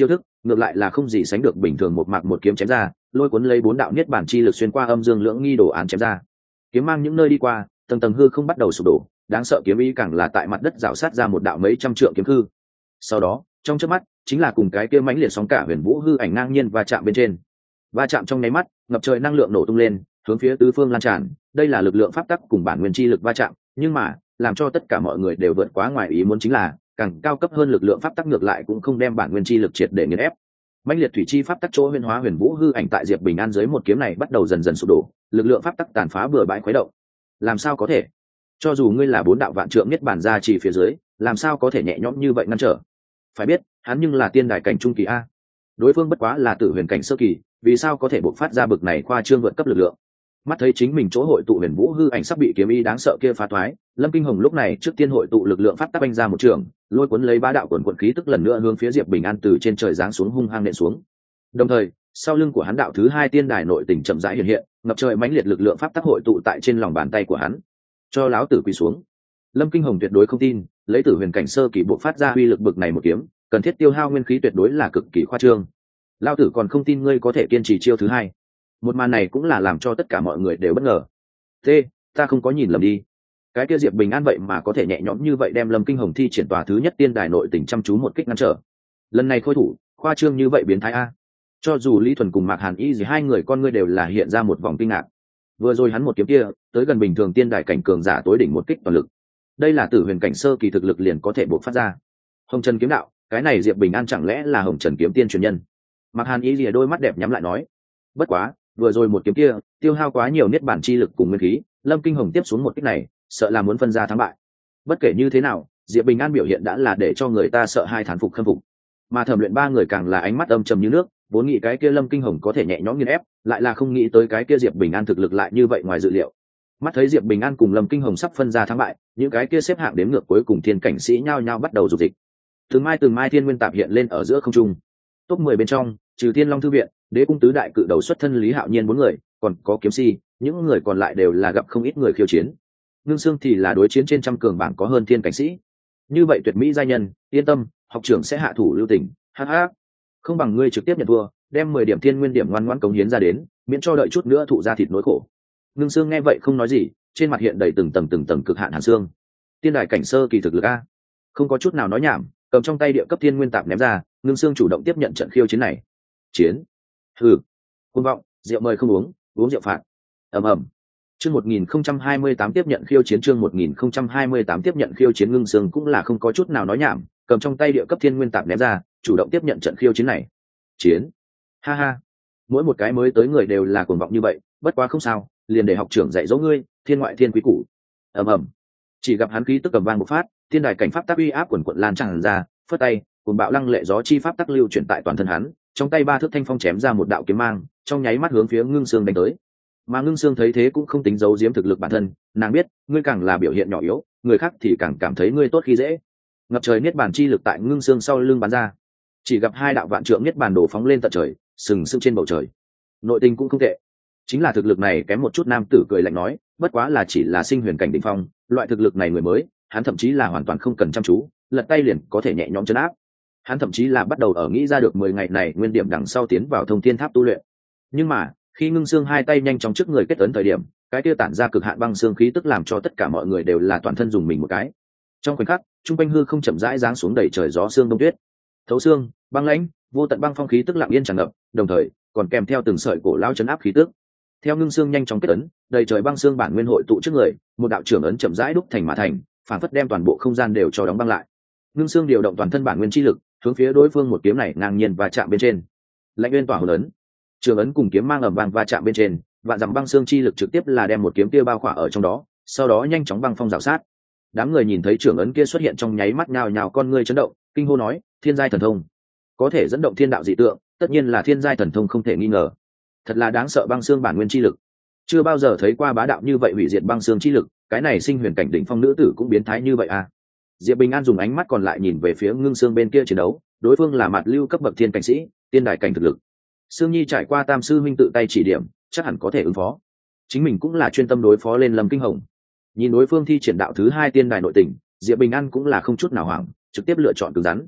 ngược lại là không gì sánh được bình thường, một mạc một kiếm chém ra, lôi cuốn lấy bốn đạo niết bản chi lực xuyên qua âm dương lưỡng nghi đồ án chém ra. Kiếm mang những nơi đi qua, tầng tầng hư không bắt đầu sụp đổ, đáng sợ kiếm ý càng là tại mặt đất rào sát ra một đạo mấy trăm trượng kiếm hư. Sau đó, trong chớp mắt, chính là cùng cái kia mãnh liệt sóng cả huyền vũ hư ảnh ngang nhiên va chạm bên trên. Va chạm trong nháy mắt, ngập trời năng lượng nổ tung lên, hướng phía tứ phương lan tràn. Đây là lực lượng pháp tắc cùng bản nguyên chi lực va chạm, nhưng mà, làm cho tất cả mọi người đều vượt quá ngoài ý muốn chính là, càng cao cấp hơn lực lượng pháp tắc ngược lại cũng không đem bản nguyên chi lực triệt để nghiền ép. Mãnh liệt thủy chi pháp tắc chỗ huyền hóa huyền vũ hư ảnh tại Diệp Bình An dưới một kiếm này bắt đầu dần dần sụp đổ, lực lượng pháp tắc tàn phá bừa bãi khuấy động. Làm sao có thể? Cho dù ngươi là bốn đạo vạn trượng nhất bản gia chỉ phía dưới, làm sao có thể nhẹ nhõm như vậy ngăn trở? Phải biết, hắn nhưng là tiên đài cảnh trung kỳ a. Đối phương bất quá là tử huyền cảnh sơ kỳ, vì sao có thể bộc phát ra bực này khoa trương vượt cấp lực lượng? Mắt thấy chính mình chỗ hội tụ huyền vũ hư ảnh sắp bị kiếm ý đáng sợ kia phá toái, Lâm Kinh Hồng lúc này trước tiên hội tụ lực lượng pháp tắc anh ra một trường, lôi cuốn lấy ba đạo quần quần khí tức lần nữa hướng phía Diệp Bình An từ trên trời giáng xuống hung hăng nện xuống. Đồng thời, sau lưng của hắn đạo thứ hai tiên đài nội tình chậm rãi hiện hiện, ngập trời mãnh liệt lực lượng pháp tắc hội tụ tại trên lòng bàn tay của hắn. Cho láo tử quỳ xuống. Lâm Kinh Hồng tuyệt đối không tin, lấy tử huyền cảnh sơ kỳ bộ phát ra uy lực bực này một kiếm, cần thiết tiêu hao nguyên khí tuyệt đối là cực kỳ khoa trương. Lao tử còn không tin ngươi có thể kiên trì chiêu thứ hai. Một màn này cũng là làm cho tất cả mọi người đều bất ngờ. Thế, ta không có nhìn lầm đi. Cái kia Diệp Bình An vậy mà có thể nhẹ nhõm như vậy đem Lâm Kinh Hồng thi triển tòa thứ nhất tiên đài nội tình chăm chú một kích ngăn trở. Lần này khôi thủ, khoa trương như vậy biến thái a. Cho dù Lý Thuần cùng Mạc Hàn Y gì hai người con ngươi đều là hiện ra một vòng kinh ngạc. Vừa rồi hắn một kiếm kia, tới gần bình thường tiên đài cảnh cường giả tối đỉnh một kích toàn lực. Đây là tử huyền cảnh sơ kỳ thực lực liền có thể bộc phát ra. Hồng Trần kiếm đạo, cái này Diệp Bình An chẳng lẽ là Hồng Trần kiếm tiên truyền nhân? Mạc Hàn Y lìa đôi mắt đẹp nhắm lại nói, bất quá, vừa rồi một kiếm kia, tiêu hao quá nhiều niết bản chi lực cùng nguyên khí, Lâm Kinh Hồng tiếp xuống một kích này, sợ là muốn phân ra thắng bại. Bất kể như thế nào, Diệp Bình An biểu hiện đã là để cho người ta sợ hai thán phục khâm phục. Mà Thẩm Luyện ba người càng là ánh mắt âm trầm như nước, vốn nghĩ cái kia Lâm Kinh Hồng có thể nhẹ nhõm nghiền ép, lại là không nghĩ tới cái kia Diệp Bình An thực lực lại như vậy ngoài dự liệu. Mắt thấy Diệp Bình An cùng Lâm Kinh Hồng sắp phân ra thắng bại, những cái kia xếp hạng đếm ngược cuối cùng thiên cảnh sĩ nhao nhao bắt đầu dục dịch. Từng mai từng mai thiên nguyên tạp hiện lên ở giữa không trung. Top mười bên trong, trừ Thiên Long thư viện, Đế cung tứ đại cự đầu xuất thân Lý Hạo Nhiên bốn người, còn có Kiếm Si, những người còn lại đều là gặp không ít người khiêu chiến. Ngưng Xương thì là đối chiến trên trăm cường bảng có hơn thiên cảnh sĩ. Như vậy tuyệt mỹ giai nhân, yên tâm, học trưởng sẽ hạ thủ lưu tình. Ha ha, không bằng ngươi trực tiếp nhận thua, đem mười điểm thiên nguyên điểm ngoan ngoãn cống hiến ra đến, miễn cho đợi chút nữa thụ ra thịt nỗi khổ. Ngưng Xương nghe vậy không nói gì, trên mặt hiện đầy từng tầng từng tầng cực hạn hàn xương. Tiên đài cảnh sơ kỳ thực lực a, không có chút nào nói nhảm, cầm trong tay địa cấp thiên nguyên tạp ném ra, Ngưng Xương chủ động tiếp nhận trận khiêu chiến này. Chiến? Hừ, cuồng vọng, rượu mời không uống, uống rượu phạt. Ầm ầm. Chương một nghìn không trăm hai mươi tám tiếp nhận khiêu chiến, chương một nghìn không trăm hai mươi tám tiếp nhận khiêu chiến. Ngưng Xương cũng là không có chút nào nói nhảm, cầm trong tay địa cấp thiên nguyên tạp ném ra, chủ động tiếp nhận trận khiêu chiến này. Chiến? Ha ha. Mỗi một cái mới tới người đều là cuồng vọng như vậy, bất quá không sao, liền để học trưởng dạy dỗ ngươi, thiên ngoại thiên quý củ. Ầm ầm. Chỉ gặp hắn khí tức cầm vang một phát, thiên đài cảnh pháp tác uy áp quần quần lan tràn ra, phất tay, cuồng bạo lăng lệ gió chi pháp tắc lưu chuyển tại toàn thân hắn, trong tay ba thước thanh phong chém ra một đạo kiếm mang, trong nháy mắt hướng phía Ngưng Xương đánh tới. Mà Ngưng Xương thấy thế cũng không tính giấu giếm thực lực bản thân, nàng biết, ngươi càng là biểu hiện nhỏ yếu, người khác thì càng cảm thấy ngươi tốt khi dễ. Ngập trời niết bàn chi lực tại Ngưng Xương sau lưng bắn ra, chỉ gặp hai đạo vạn trượng niết bàn đổ phóng lên tận trời, sừng sững trên bầu trời. Nội tình cũng không tệ, chính là thực lực này kém một chút. Nam tử cười lạnh nói, bất quá là chỉ là sinh huyền cảnh đỉnh phong, loại thực lực này người mới, hắn thậm chí là hoàn toàn không cần chăm chú, lật tay liền có thể nhẹ nhõm chấn áp. Hắn thậm chí là bắt đầu ở nghĩ ra được mười ngày này nguyên điểm đằng sau tiến vào thông thiên tháp tu luyện. Nhưng mà, khi Ngưng Xương hai tay nhanh chóng trước người kết ấn thời điểm, cái kia tản ra cực hạn băng xương khí tức làm cho tất cả mọi người đều là toàn thân dùng mình một cái. Trong khoảnh khắc, trung quanh hư không chậm rãi giáng xuống đầy trời gió xương đông tuyết. Thấu xương, băng lãnh, vô tận băng phong khí tức lặng yên tràn ngập, đồng thời còn kèm theo từng sợi cổ lao chấn áp khí tức. Theo Ngưng Xương nhanh chóng kết ấn, đầy trời băng xương bản nguyên hội tụ trước người, một đạo trưởng ấn chậm rãi đúc thành mà thành, phản phất đem toàn bộ không gian đều cho đóng băng lại. Ngưng Xương điều động toàn thân bản nguyên chi lực, hướng phía đối phương một kiếm này ngang nhiên và chạm bên trên. Lạnh nguyên tỏa hồn ấn, trường ấn cùng kiếm mang ầm vang va chạm bên trên, vạn dặm băng xương chi lực trực tiếp là đem một kiếm kia bao khỏa ở trong đó, sau đó nhanh chóng băng phong rào sát. Đám người nhìn thấy trường ấn kia xuất hiện trong nháy mắt nhào nhào con ngươi chấn động, kinh hô nói, thiên giai thần thông, có thể dẫn động thiên đạo dị tượng, tất nhiên là thiên giai thần thông không thể nghi ngờ. Thật là đáng sợ băng xương bản nguyên chi lực, chưa bao giờ thấy qua bá đạo như vậy hủy diệt băng xương chi lực, cái này sinh huyền cảnh đỉnh phong nữ tử cũng biến thái như vậy à? Diệp Bình An dùng ánh mắt còn lại nhìn về phía Ngưng Xương bên kia chiến đấu, đối phương là mặt lưu cấp bậc thiên cảnh sĩ, tiên đài cảnh thực lực. Sương Nhi trải qua Tam sư huynh tự tay chỉ điểm, chắc hẳn có thể ứng phó. Chính mình cũng là chuyên tâm đối phó lên Lâm Kinh Hồng. Nhìn đối phương thi triển đạo thứ hai tiên đài nội tình, Diệp Bình An cũng là không chút nào hoảng, trực tiếp lựa chọn cứng rắn.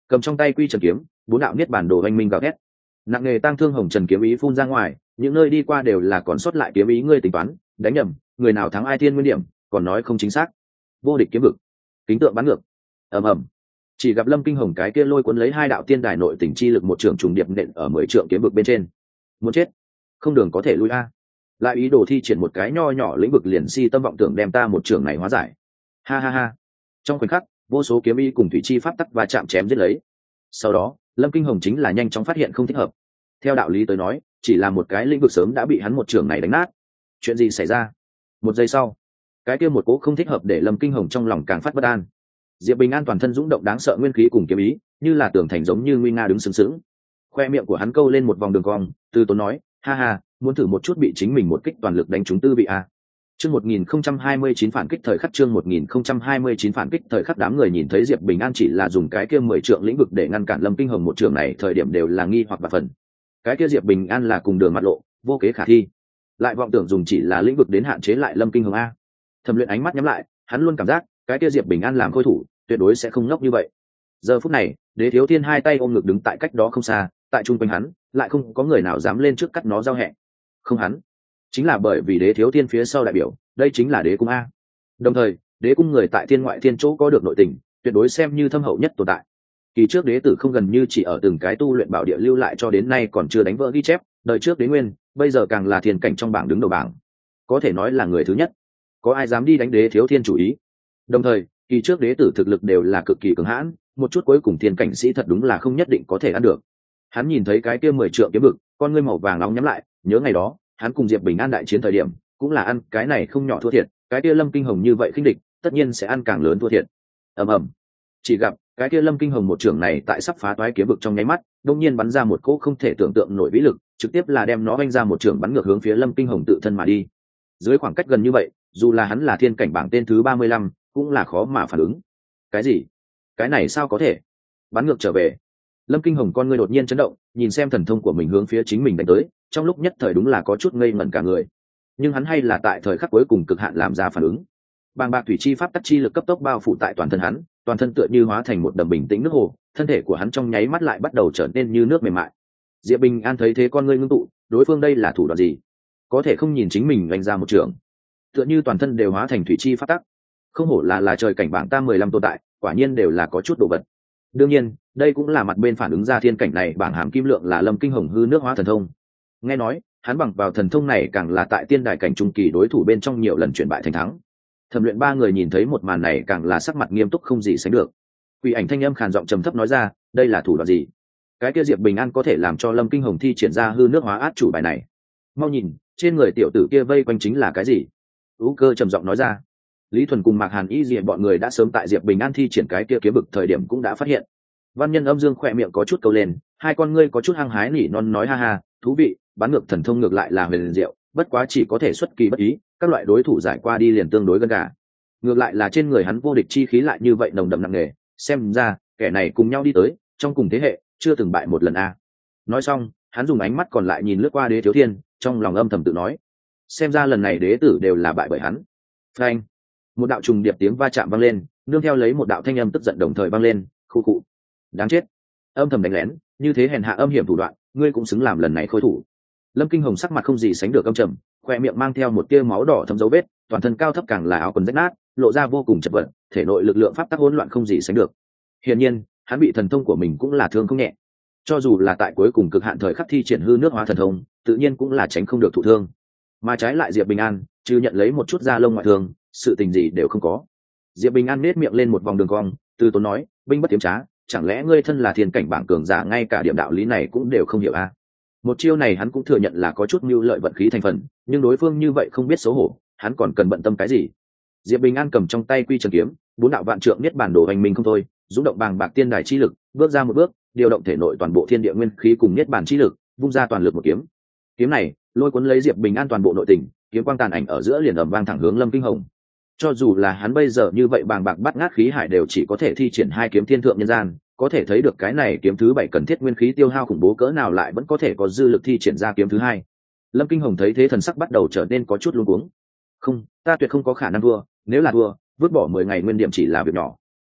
cầm trong tay quy trần kiếm, bốn đạo niết bản đồ oanh minh gào thét, nặng nghề tăng thương hồng trần kiếm ý phun ra ngoài, những nơi đi qua đều là còn sót lại kiếm ý ngươi tính toán, đánh nhầm, người nào thắng ai thiên nguyên điểm, còn nói không chính xác. Vô địch kiếm vực, kính tượng bắn ngược, ầm ầm. Chỉ gặp Lâm Kinh Hồng cái kia lôi cuốn lấy hai đạo tiên đài nội tình chi lực một trường trùng điệp nện ở mười trượng kiếm vực bên trên. Muốn chết, không đường có thể lui a. Lại ý đồ thi triển một cái nho nhỏ lĩnh vực liền si tâm vọng tưởng đem ta một trường này hóa giải. Ha ha ha. Trong khoảnh khắc, vô số kiếm ý cùng thủy chi pháp tắc và chạm chém giết lấy. Sau đó, Lâm Kinh Hồng chính là nhanh chóng phát hiện không thích hợp. Theo đạo lý tới nói, chỉ là một cái lĩnh vực sớm đã bị hắn một trường này đánh nát. Chuyện gì xảy ra? Một giây sau, cái kia một cố không thích hợp để Lâm Kinh Hồng trong lòng càng phát bất an. Diệp Bình An toàn thân dũng động đáng sợ nguyên khí cùng kiếm ý, như là tường thành giống như nguy nga đứng sừng sững. Khoe miệng của hắn câu lên một vòng đường cong, từ tốn nói, ha ha, muốn thử một chút bị chính mình một kích toàn lực đánh trúng tư vị a. Chương một nghìn không trăm hai mươi chín phản kích thời khắc chương một nghìn không trăm hai mươi chín phản kích thời khắc đám người nhìn thấy Diệp Bình An chỉ là dùng cái kia mười trượng lĩnh vực để ngăn cản Lâm Kinh Hồng một trường này, thời điểm đều là nghi hoặc và phần. Cái kia Diệp Bình An là cùng đường mặt lộ, vô kế khả thi. Lại vọng tưởng dùng chỉ là lĩnh vực đến hạn chế lại Lâm Kinh Hồng a. Thẩm Luyện ánh mắt nhắm lại, hắn luôn cảm giác, cái kia Diệp Bình An làm khôi thủ, tuyệt đối sẽ không ngốc như vậy. Giờ phút này, Đế Thiếu Thiên hai tay ôm ngực đứng tại cách đó không xa, tại trung quanh hắn, lại không có người nào dám lên trước cắt nó giao hẹn. Không hắn, chính là bởi vì Đế Thiếu Thiên phía sau đại biểu, đây chính là Đế cung a. Đồng thời, Đế cung người tại thiên ngoại thiên chỗ có được nội tình, tuyệt đối xem như thâm hậu nhất tồn tại. Kỳ trước Đế tử không gần như chỉ ở từng cái tu luyện bảo địa lưu lại cho đến nay còn chưa đánh vỡ ghi chép, đời trước Đế nguyên, bây giờ càng là thiên cảnh trong bảng đứng đầu bảng, có thể nói là người thứ nhất. Có ai dám đi đánh Đế Thiếu Thiên chủ ý? Đồng thời, kỳ trước Đế tử thực lực đều là cực kỳ cường hãn, một chút cuối cùng thiên cảnh sĩ thật đúng là không nhất định có thể ăn được. Hắn nhìn thấy cái kia mười trượng kiếm vực, con ngươi màu vàng nóng nhắm lại, nhớ ngày đó, hắn cùng Diệp Bình An đại chiến thời điểm, cũng là ăn cái này không nhỏ thua thiệt, cái kia Lâm Kinh Hồng như vậy khinh địch, tất nhiên sẽ ăn càng lớn thua thiệt. Ầm ầm. Chỉ gặp, cái kia Lâm Kinh Hồng một trường này tại sắp phá toái kiếm vực trong nháy mắt, đột nhiên bắn ra một cỗ không thể tưởng tượng nổi vĩ lực, trực tiếp là đem nó vung ra một trường bắn ngược hướng phía Lâm Kinh Hồng tự thân mà đi. Dưới khoảng cách gần như vậy, dù là hắn là thiên cảnh bảng tên thứ ba mươi lăm, cũng là khó mà phản ứng. Cái gì? Cái này sao có thể? Bắn ngược trở về. Lâm Kinh Hồng con ngươi đột nhiên chấn động, nhìn xem thần thông của mình hướng phía chính mình đánh tới, trong lúc nhất thời đúng là có chút ngây ngẩn cả người. Nhưng hắn hay là tại thời khắc cuối cùng cực hạn làm ra phản ứng. Bàng bạc thủy chi pháp tắc chi lực cấp tốc bao phủ tại toàn thân hắn, toàn thân tựa như hóa thành một đầm bình tĩnh nước hồ, thân thể của hắn trong nháy mắt lại bắt đầu trở nên như nước mềm mại. Diệp Bình An thấy thế con ngươi ngưng tụ, đối phương đây là thủ đoạn gì? Có thể không nhìn chính mình đánh ra một trường, tựa như toàn thân đều hóa thành thủy chi pháp tắc. Không hổ là là trời cảnh bảng tam mười lăm tồn tại, quả nhiên đều là có chút đồ vật. Đương nhiên, đây cũng là mặt bên phản ứng ra thiên cảnh này bảng hàm kim lượng là Lâm Kinh Hồng hư nước hóa thần thông. Nghe nói, hắn bằng vào thần thông này càng là tại tiên đài cảnh trung kỳ đối thủ bên trong nhiều lần chuyển bại thành thắng. Thẩm Luyện ba người nhìn thấy một màn này càng là sắc mặt nghiêm túc không gì sánh được. Quỷ ảnh thanh âm khàn giọng trầm thấp nói ra, đây là thủ đoạn gì? Cái kia Diệp Bình An có thể làm cho Lâm Kinh Hồng thi triển ra hư nước hóa át chủ bài này? Mau nhìn, trên người tiểu tử kia vây quanh chính là cái gì? Ú Cơ trầm giọng nói ra. Lý Thuần cùng Mạc Hàn Y Diệp bọn người đã sớm tại Diệp Bình An thi triển cái kia kiếm vực thời điểm cũng đã phát hiện. Văn Nhân Âm Dương khỏe miệng có chút câu lên, hai con ngươi có chút hăng hái nỉ non nói ha ha, thú vị, bán ngược thần thông ngược lại là huyền diệu, bất quá chỉ có thể xuất kỳ bất ý, các loại đối thủ giải qua đi liền tương đối gần cả. Ngược lại là trên người hắn vô địch chi khí lại như vậy nồng đậm nặng nề, xem ra kẻ này cùng nhau đi tới, trong cùng thế hệ, chưa từng bại một lần a. Nói xong, hắn dùng ánh mắt còn lại nhìn lướt qua Đế Thiếu Thiên, trong lòng âm thầm tự nói, xem ra lần này đế tử đều là bại bởi hắn. Phanh! Một đạo trùng điệp tiếng va chạm vang lên, nương theo lấy một đạo thanh âm tức giận đồng thời vang lên, khu cụ. Đáng chết! Âm thầm đánh lén, như thế hèn hạ âm hiểm thủ đoạn, ngươi cũng xứng làm lần này khôi thủ. Lâm Kinh Hồng sắc mặt không gì sánh được âm trầm, khoe miệng mang theo một tia máu đỏ thấm dấu vết, toàn thân cao thấp càng là áo quần rách nát, lộ ra vô cùng chật vật, thể nội lực lượng pháp tắc hỗn loạn không gì sánh được. Hiển nhiên, hắn bị thần thông của mình cũng là thương không nhẹ. Cho dù là tại cuối cùng cực hạn thời khắc thi triển hư nước hóa thần thông, tự nhiên cũng là tránh không được thụ thương. Mà trái lại Diệp Bình An, trừ nhận lấy một chút da lông ngoại thương, sự tình gì đều không có. Diệp Bình An nét miệng lên một vòng đường cong, từ tốn nói, binh bất tiếm trá, chẳng lẽ ngươi thân là thiên cảnh bảng cường giả ngay cả điểm đạo lý này cũng đều không hiểu a? À? Một chiêu này hắn cũng thừa nhận là có chút mưu lợi vận khí thành phần, nhưng đối phương như vậy không biết xấu hổ, hắn còn cần bận tâm cái gì? Diệp Bình An cầm trong tay quy trần kiếm, bốn đạo vạn trượng niết bản đồ hành minh không thôi, dũng động bàng bạc tiên đài chi lực, bước ra một bước, điều động thể nội toàn bộ thiên địa nguyên khí cùng niết bản chi lực, vung ra toàn lực một kiếm. Kiếm này, lôi cuốn lấy Diệp Bình An toàn bộ nội tình, kiếm quang tàn ảnh ở giữa liền ầm vang thẳng hướng Lâm Kinh Hồng. Cho dù là hắn bây giờ như vậy bàng bạc bắt ngát khí hải đều chỉ có thể thi triển hai kiếm thiên thượng nhân gian, có thể thấy được cái này kiếm thứ bảy cần thiết nguyên khí tiêu hao khủng bố cỡ nào lại vẫn có thể có dư lực thi triển ra kiếm thứ hai. Lâm Kinh Hồng thấy thế thần sắc bắt đầu trở nên có chút luống cuống. Không, ta tuyệt không có khả năng thua, nếu là thua, vứt bỏ mười ngày nguyên điểm chỉ là việc nhỏ.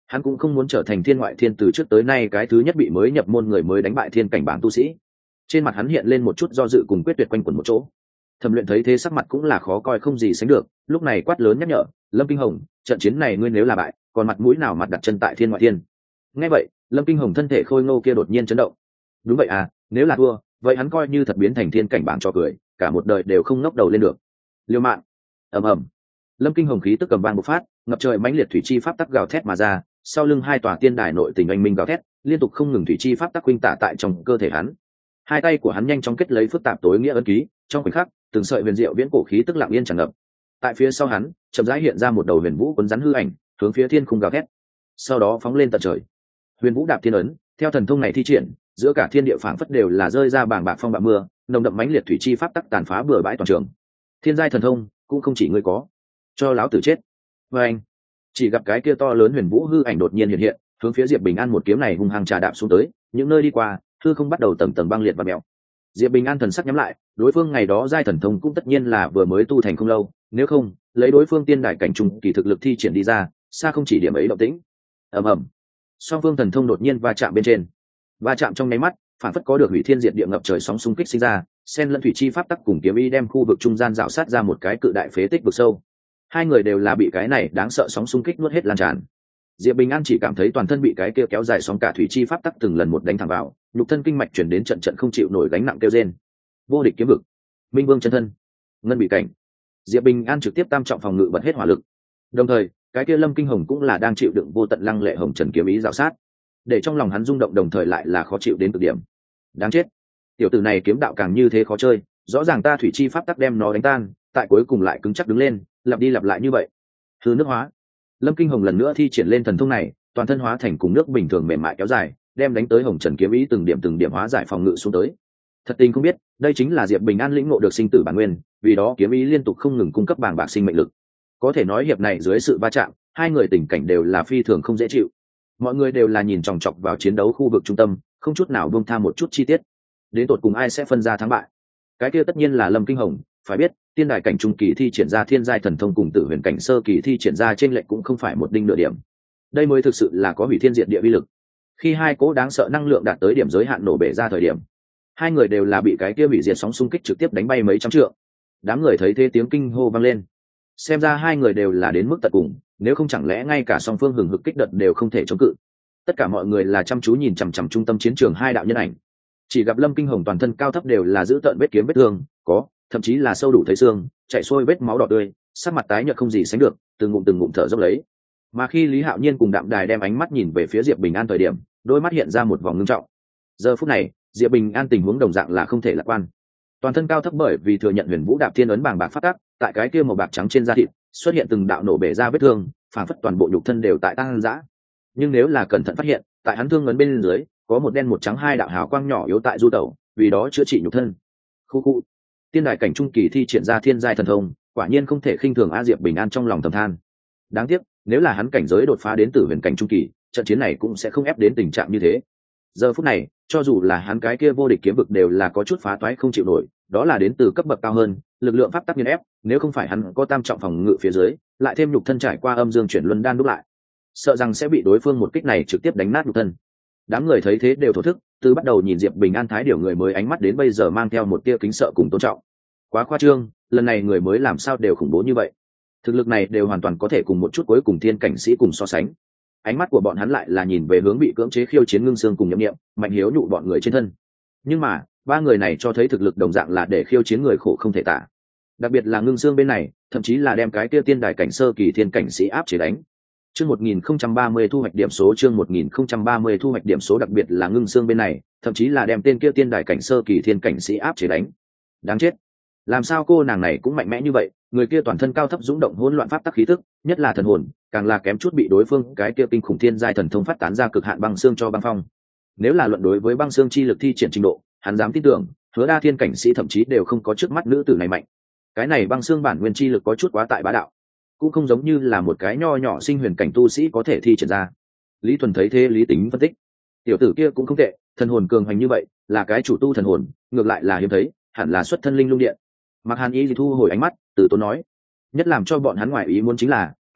Hắn cũng không muốn trở thành thiên ngoại thiên từ trước tới nay cái thứ nhất bị mới nhập môn người mới đánh bại thiên cảnh bảng tu sĩ. Trên mặt hắn hiện lên một chút do dự cùng quyết tuyệt quanh quẩn một chỗ. Thẩm Luyện thấy thế sắc mặt cũng là khó coi không gì sánh được, lúc này quát lớn nhắc nhở, Lâm Kinh Hồng, trận chiến này ngươi nếu là bại, còn mặt mũi nào mặt đặt chân tại thiên ngoại thiên. Nghe vậy, Lâm Kinh Hồng thân thể khôi ngô kia đột nhiên chấn động. Đúng vậy à, nếu là thua, vậy hắn coi như thật biến thành thiên cảnh bảng cho cười, cả một đời đều không ngóc đầu lên được. Liêu mạng. Ầm ầm. Lâm Kinh Hồng khí tức cầm vang bộc phát, ngập trời mãnh liệt thủy chi pháp tắc gào thét mà ra, sau lưng hai tòa tiên đài nội tình anh minh gào thét, liên tục không ngừng thủy chi pháp tắc huynh tả tại trong cơ thể hắn. Hai tay của hắn nhanh chóng kết lấy phức tạp tối nghĩa ấn ký, trong khoảnh khắc, từng sợi huyền diệu viễn cổ khí tức lặng yên tràn ngập. Tại phía sau hắn, chậm rãi hiện ra một đầu huyền vũ cuốn rắn hư ảnh, hướng phía thiên khung gào thét, sau đó phóng lên tận trời. Huyền vũ đạp thiên ấn, theo thần thông này thi triển, giữa cả thiên địa phảng phất đều là rơi ra bàng bạc phong bạo mưa, nồng đậm mãnh liệt thủy chi pháp tắc tàn phá bừa bãi toàn trường. Thiên giai thần thông, cũng không chỉ ngươi có, cho lão tử chết. Và anh, chỉ gặp cái kia to lớn huyền vũ hư ảnh đột nhiên hiện hiện, hướng phía Diệp Bình An một kiếm này hung hăng trà đạp xuống tới, những nơi đi qua, hư không bắt đầu tầng tầng băng liệt và mèo. Diệp Bình An thần sắc nhắm lại, đối phương ngày đó giai thần thông cũng tất nhiên là vừa mới tu thành không lâu, nếu không, lấy đối phương tiên đại cảnh trùng kỳ thực lực thi triển đi ra, xa không chỉ điểm ấy động tĩnh. Ầm ầm. Song phương thần thông đột nhiên va chạm bên trên. Va chạm trong nháy mắt, phản phất có được hủy thiên diệt địa ngập trời sóng xung kích sinh ra, sen lẫn thủy chi pháp tắc cùng kiếm ý đem khu vực trung gian rào sát ra một cái cự đại phế tích vực sâu. Hai người đều là bị cái này đáng sợ sóng xung kích nuốt hết lan tràn. Diệp Bình An chỉ cảm thấy toàn thân bị cái kia kéo dài sóng cả thủy chi pháp tắc từng lần một đánh thẳng vào, nhục thân kinh mạch chuyển đến trận trận không chịu nổi gánh nặng kêu rên. Vô địch kiếm vực, Minh Vương chân thân, ngân bị cảnh. Diệp Bình An trực tiếp tam trọng phòng ngự bật hết hỏa lực. Đồng thời, cái kia Lâm Kinh Hồng cũng là đang chịu đựng vô tận lăng lệ hồng trần kiếm ý rào sát, để trong lòng hắn rung động đồng thời lại là khó chịu đến cực điểm. Đáng chết, tiểu tử này kiếm đạo càng như thế khó chơi, rõ ràng ta thủy chi pháp tắc đem nó đánh tan, tại cuối cùng lại cứng chắc đứng lên, lặp đi lặp lại như vậy. Hư nước hóa. Lâm Kinh Hồng lần nữa thi triển lên thần thông này, toàn thân hóa thành cùng nước bình thường mềm mại kéo dài, đem đánh tới hồng trần kiếm ý từng điểm từng điểm hóa giải phòng ngự xuống tới. Thật tình không biết, đây chính là Diệp Bình An lĩnh ngộ được sinh tử bản nguyên, vì đó kiếm ý liên tục không ngừng cung cấp bàng bạc sinh mệnh lực. Có thể nói hiệp này dưới sự va chạm, hai người tình cảnh đều là phi thường không dễ chịu. Mọi người đều là nhìn chòng chọc vào chiến đấu khu vực trung tâm, không chút nào buông tha một chút chi tiết. Đến tột cùng ai sẽ phân ra thắng bại? Cái kia tất nhiên là Lâm Kinh Hồng, phải biết, tiên đại cảnh trung kỳ thi triển ra thiên giai thần thông cùng tử huyền cảnh sơ kỳ thi triển ra trên lệnh cũng không phải một đinh nửa điểm. Đây mới thực sự là có hủy thiên diệt địa uy lực. Khi hai cỗ đáng sợ năng lượng đạt tới điểm giới hạn nổ bể ra thời điểm, hai người đều là bị cái kia hủy diệt sóng xung kích trực tiếp đánh bay mấy trăm trượng. Đám người thấy thế tiếng kinh hô vang lên. Xem ra hai người đều là đến mức tận cùng, nếu không chẳng lẽ ngay cả song phương hừng hực kích đợt đều không thể chống cự. Tất cả mọi người là chăm chú nhìn chằm chằm trung tâm chiến trường hai đạo nhân ảnh. Chỉ gặp Lâm Kinh Hồng toàn thân cao thấp đều là giữ tợn vết kiếm vết thương, có, thậm chí là sâu đủ thấy xương, chảy xuôi vết máu đỏ tươi, sắc mặt tái nhợt không gì sánh được, từng ngụm từng ngụm thở dốc lấy. Mà khi Lý Hạo Nhiên cùng Đạm Đài đem ánh mắt nhìn về phía Diệp Bình An thời điểm, đôi mắt hiện ra một vòng ngưng trọng. Giờ phút này, Diệp Bình An tình huống đồng dạng là không thể lạc quan. Toàn thân cao thấp bởi vì thừa nhận huyền vũ đạp thiên ấn bàng bạc phát tác, tại cái kia màu bạc trắng trên da thịt xuất hiện từng đạo nổ bể ra vết thương, phản phất toàn bộ nhục thân đều tại tăng dã. Nhưng nếu là cẩn thận phát hiện, tại hắn thương ấn bên dưới có một đen một trắng hai đạo hào quang nhỏ yếu tại du tẩu, vì đó chữa trị nhục thân. Khu khu, tiên đại cảnh trung kỳ thi triển ra thiên giai thần thông, quả nhiên không thể khinh thường. A Diệp Bình An trong lòng thầm than. Đáng tiếc, nếu là hắn cảnh giới đột phá đến tử huyền cảnh trung kỳ, trận chiến này cũng sẽ không ép đến tình trạng như thế. Giờ phút này, cho dù là hắn cái kia vô địch kiếm vực đều là có chút phá toái không chịu nổi, đó là đến từ cấp bậc cao hơn, lực lượng pháp tắc nghiền ép, nếu không phải hắn có tam trọng phòng ngự phía dưới, lại thêm nhục thân trải qua âm dương chuyển luân đan đúc lại, sợ rằng sẽ bị đối phương một kích này trực tiếp đánh nát nhục thân. Đám người thấy thế đều thổ thức, từ bắt đầu nhìn Diệp Bình An thái điều người mới ánh mắt đến bây giờ mang theo một tia kính sợ cùng tôn trọng. Quá khoa trương, lần này người mới làm sao đều khủng bố như vậy? Thực lực này đều hoàn toàn có thể cùng một chút cuối cùng thiên cảnh sĩ cùng so sánh. Ánh mắt của bọn hắn lại là nhìn về hướng bị cưỡng chế khiêu chiến Ngưng Xương cùng Nhậm Niệm, Mạnh Hiếu nhụ bọn người trên thân. Nhưng mà, ba người này cho thấy thực lực đồng dạng là để khiêu chiến người khổ không thể tả. Đặc biệt là Ngưng Xương bên này, thậm chí là đem cái kia tiên đài cảnh sơ kỳ thiên cảnh sĩ áp chế đánh. Chương một nghìn không trăm ba mươi thu hoạch điểm số, chương một nghìn không trăm ba mươi thu hoạch điểm số, đặc biệt là Ngưng Xương bên này, thậm chí là đem tên kia tiên đài cảnh sơ kỳ thiên cảnh sĩ áp chế đánh. Đáng chết. Làm sao cô nàng này cũng mạnh mẽ như vậy, người kia toàn thân cao thấp dũng động hỗn loạn pháp tắc khí tức, nhất là thần hồn, càng là kém chút bị đối phương cái kia kinh khủng thiên giai thần thông phát tán ra cực hạn băng xương cho băng phong. Nếu là luận đối với băng xương chi lực thi triển trình độ, hắn dám tin tưởng, Hứa Đa thiên cảnh sĩ thậm chí đều không có trước mắt nữ tử này mạnh. Cái này băng xương bản nguyên chi lực có chút quá tại bá đạo, cũng không giống như là một cái nho nhỏ sinh huyền cảnh tu sĩ có thể thi triển ra. Lý Thuần thấy thế lý tính phân tích, tiểu tử kia cũng không tệ, thần hồn cường hành như vậy, là cái chủ tu thần hồn, ngược lại là hiếm thấy, hẳn là xuất thân linh lung điện. Mạc Hàn Y thu hồi ánh mắt, từ tốn nói, nhất làm cho bọn hắn ngoài ý muốn chính là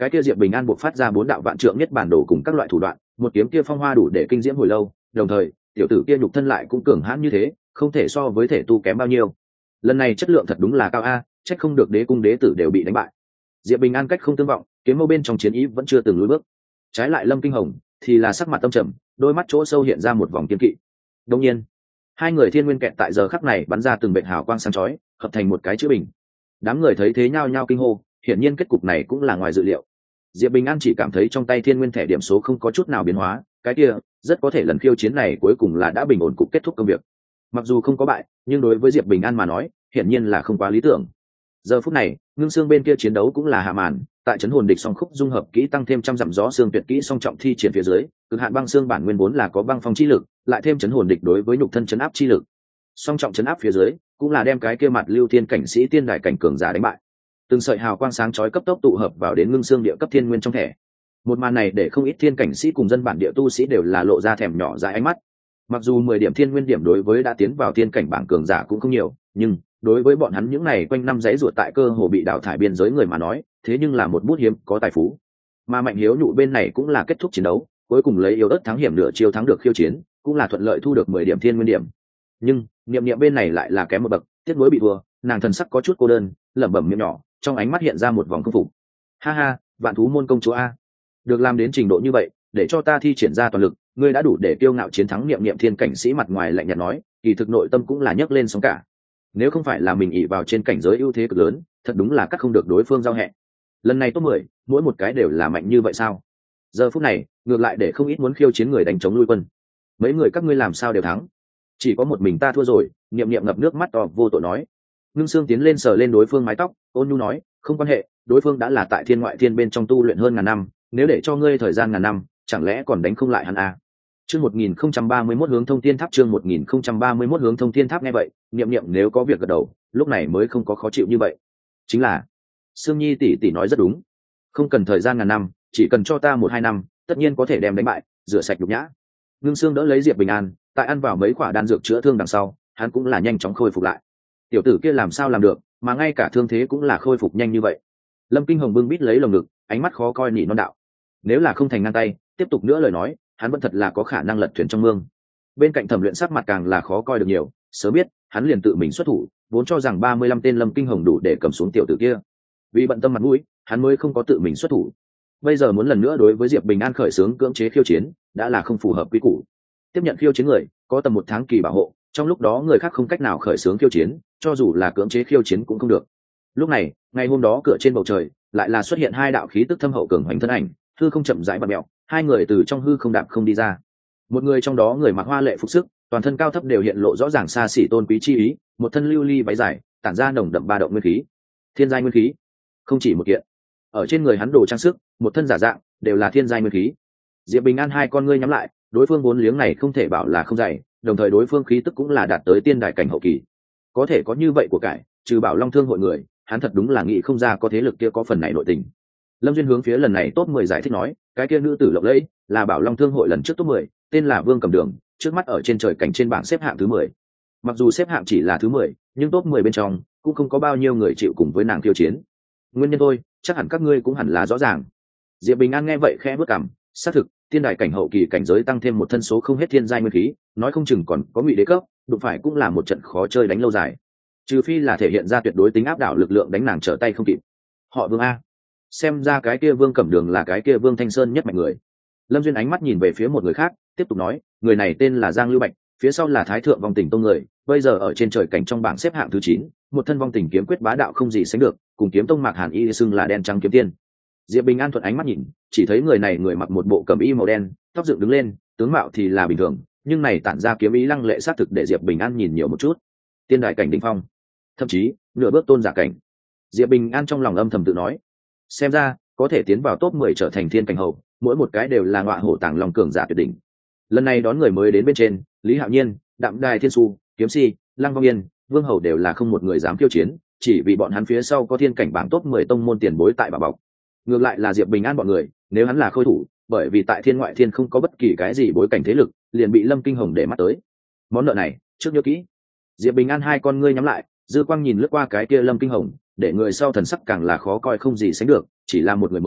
cái kia Diệp Bình An buộc phát ra bốn đạo vạn trượng nhất bản đồ cùng các loại thủ đoạn, một kiếm kia phong hoa đủ để kinh diễm hồi lâu, đồng thời tiểu tử kia nhục thân lại cũng cường hãn như thế, không thể so với thể tu kém bao nhiêu. Lần này chất lượng thật đúng là cao a, trách không được đế cung đế tử đều bị đánh bại. Diệp Bình An cách không tương vọng, kiếm mâu bên trong chiến ý vẫn chưa từng lùi bước. Trái lại Lâm Kinh Hồng thì là sắc mặt tâm trầm, đôi mắt chỗ sâu hiện ra một vòng kiên kỵ. Đương nhiên, hai người thiên nguyên kẹt tại giờ khắc này bắn ra từng bệ hào quang sáng chói, hợp thành một cái chữ bình. Đám người thấy thế nhao nhao kinh hô, hiển nhiên kết cục này cũng là ngoài dự liệu. Diệp Bình An chỉ cảm thấy trong tay thiên nguyên thẻ điểm số không có chút nào biến hóa, cái kia rất có thể lần khiêu chiến này cuối cùng là đã bình ổn cục kết thúc công việc. Mặc dù không có bại, nhưng đối với Diệp Bình An mà nói, hiển nhiên là không quá lý tưởng. Giờ phút này, ngưng xương bên kia chiến đấu cũng là hạ màn, tại chấn hồn địch song khúc dung hợp kỹ tăng thêm trăm dặm gió xương tuyệt kỹ song trọng thi triển phía dưới, cực hạn băng xương bản nguyên vốn là có băng phong chi lực, lại thêm chấn hồn địch đối với nhục thân chấn áp chi lực. Song trọng chấn áp phía dưới, cũng là đem cái kia mặt lưu thiên cảnh sĩ tiên đại cảnh cường giả đánh bại. Từng sợi hào quang sáng chói cấp tốc tụ hợp vào đến ngưng xương địa cấp thiên nguyên trong thẻ. Một màn này để không ít thiên cảnh sĩ cùng dân bản địa tu sĩ đều là lộ ra thèm nhỏ dãi ánh mắt. Mặc dù mười điểm thiên nguyên điểm đối với đã tiến vào thiên cảnh bảng cường giả cũng không nhiều, nhưng đối với bọn hắn những này quanh năm dãy ruột tại cơ hồ bị đào thải biên giới người mà nói, thế nhưng là một bút hiếm có tài phú. Mà Mạnh Hiếu Nhụ bên này cũng là kết thúc chiến đấu, cuối cùng lấy yếu ớt thắng hiểm nửa chiêu thắng được khiêu chiến, cũng là thuận lợi thu được mười điểm thiên nguyên điểm. Nhưng niệm niệm bên này lại là kém một bậc, tiếc nuối bị thua, nàng thần sắc có chút cô đơn, lẩm bẩm miệng nhỏ, trong ánh mắt hiện ra một vòng khâm phục. Ha ha, vạn thú môn công chúa a, được làm đến trình độ như vậy, để cho ta thi triển ra toàn lực, ngươi đã đủ để kiêu ngạo chiến thắng niệm niệm thiên cảnh sĩ mặt ngoài lạnh nhạt nói, kỳ thực nội tâm cũng là nhấc lên sóng cả. Nếu không phải là mình ỷ vào trên cảnh giới ưu thế cực lớn, thật đúng là cắt không được đối phương giao hẹn. Lần này top mười, mỗi một cái đều là mạnh như vậy sao? Giờ phút này, ngược lại để không ít muốn khiêu chiến người đánh chống lui quân. Mấy người các ngươi làm sao đều thắng? Chỉ có một mình ta thua rồi, niệm niệm ngập nước mắt to vô tội nói. Ngưng Sương tiến lên sờ lên đối phương mái tóc, ôn nhu nói, không quan hệ, đối phương đã là tại thiên ngoại thiên bên trong tu luyện hơn ngàn năm, nếu để cho ngươi thời gian ngàn năm, chẳng lẽ còn đánh không lại hắn à? Chương một nghìn không trăm ba mươi mốt hướng thông thiên tháp chương một nghìn không trăm ba mươi mốt hướng thông thiên tháp nghe vậy, niệm niệm nếu có việc gật đầu, lúc này mới không có khó chịu như vậy. Chính là, Sương Nhi tỷ tỷ nói rất đúng, không cần thời gian ngàn năm, chỉ cần cho ta một hai năm, tất nhiên có thể đem đánh bại, rửa sạch nhục nhã. Ngưng Sương đỡ lấy Diệp Bình An, tại ăn vào mấy quả đan dược chữa thương đằng sau, hắn cũng là nhanh chóng khôi phục lại. Tiểu tử kia làm sao làm được, mà ngay cả thương thế cũng là khôi phục nhanh như vậy. Lâm Kinh Hồng bưng bít lấy lồng ngực, ánh mắt khó coi nỉ non đạo. Nếu là không thành ngang tay, tiếp tục nữa lời nói, hắn vẫn thật là có khả năng lật thuyền trong mương. Bên cạnh Thẩm Luyện sắc mặt càng là khó coi được nhiều, sớm biết, hắn liền tự mình xuất thủ, vốn cho rằng ba mươi lăm tên Lâm Kinh Hồng đủ để cầm xuống tiểu tử kia. Vì bận tâm mặt mũi, hắn mới không có tự mình xuất thủ. Bây giờ muốn lần nữa đối với Diệp Bình An khởi xướng cưỡng chế khiêu chiến, đã là không phù hợp quy củ. Tiếp nhận khiêu chiến người, có tầm một tháng kỳ bảo hộ, trong lúc đó người khác không cách nào khởi xướng khiêu chiến, cho dù là cưỡng chế khiêu chiến cũng không được. Lúc này, ngày hôm đó cửa trên bầu trời, lại là xuất hiện hai đạo khí tức thâm hậu cường hoành thân ảnh, hư không chậm rãi bật mèo, hai người từ trong hư không đạp không đi ra. Một người trong đó người mặc hoa lệ phục sức, toàn thân cao thấp đều hiện lộ rõ ràng xa xỉ tôn quý chi ý, một thân lưu ly váy dài, tản ra nồng đậm ba động nguyên khí, thiên giai nguyên khí, không chỉ một kiện. Ở trên người hắn đồ trang sức, một thân giả dạng, đều là thiên giai nguyên khí. Diệp Bình An hai con ngươi nhắm lại, đối phương vốn liếng này không thể bảo là không dày, đồng thời đối phương khí tức cũng là đạt tới tiên đại cảnh hậu kỳ. Có thể có như vậy của cải, trừ Bảo Long Thương hội người, hắn thật đúng là nghĩ không ra có thế lực kia có phần này nội tình. Lâm Duyên hướng phía lần này top mười giải thích nói, cái kia nữ tử lộng lẫy là Bảo Long Thương hội lần trước top mười, tên là Vương Cầm Đường, trước mắt ở trên trời cảnh trên bảng xếp hạng thứ mười. Mặc dù xếp hạng chỉ là thứ mười, nhưng top mười bên trong cũng không có bao nhiêu người chịu cùng với nàng tiêu chiến. Nguyên nhân thôi, chắc hẳn các ngươi cũng hẳn là rõ ràng. Diệp Bình An nghe vậy khẽ bước cằm, xác thực, tiên đại cảnh hậu kỳ cảnh giới tăng thêm một thân số không hết thiên giai nguyên khí, nói không chừng còn có ngụy đế cấp, đụng phải cũng là một trận khó chơi đánh lâu dài. Trừ phi là thể hiện ra tuyệt đối tính áp đảo lực lượng đánh nàng trở tay không kịp. Họ Vương a, xem ra cái kia Vương Cẩm Đường là cái kia Vương Thanh Sơn nhất mạnh người. Lâm Duyên ánh mắt nhìn về phía một người khác, tiếp tục nói, người này tên là Giang Lưu Bạch, phía sau là Thái Thượng Vong Tình Tông người, bây giờ ở trên trời cảnh trong bảng xếp hạng thứ chín, một thân vong tình kiếm quyết bá đạo không gì sánh được, cùng kiếm tông Mạc Hàn Y xưng là đen trắng kiếm tiên. Diệp Bình An thuận ánh mắt nhìn, chỉ thấy người này người mặc một bộ cẩm y màu đen, tóc dựng đứng lên, tướng mạo thì là bình thường, nhưng này tản ra kiếm ý lăng lệ sát thực để Diệp Bình An nhìn nhiều một chút. Tiên đại cảnh đỉnh phong, thậm chí nửa bước tôn giả cảnh. Diệp Bình An trong lòng âm thầm tự nói, xem ra có thể tiến vào top mười trở thành thiên cảnh hầu, mỗi một cái đều là ngọa hổ tàng lòng cường giả tuyệt đỉnh. Lần này đón người mới đến bên trên, Lý Hạo Nhiên, Đạm Đài Thiên Su, Kiếm Si, Lăng Vong Yên, Vương Hầu đều là không một người dám khiêu chiến, chỉ vì bọn hắn phía sau có thiên cảnh bảng top mười tông môn tiền bối tại bảo bọc. Ngược lại là Diệp Bình An bọn người, nếu hắn là khôi thủ, bởi vì tại thiên ngoại thiên không có bất kỳ cái gì bối cảnh thế lực, liền bị Lâm Kinh Hồng để mắt tới. Món nợ này, trước nhớ kỹ. Diệp Bình An hai con ngươi nhắm lại, dư quang nhìn lướt qua cái kia Lâm Kinh Hồng, để người sau thần sắc càng là khó coi không gì sánh được, chỉ là một người mới,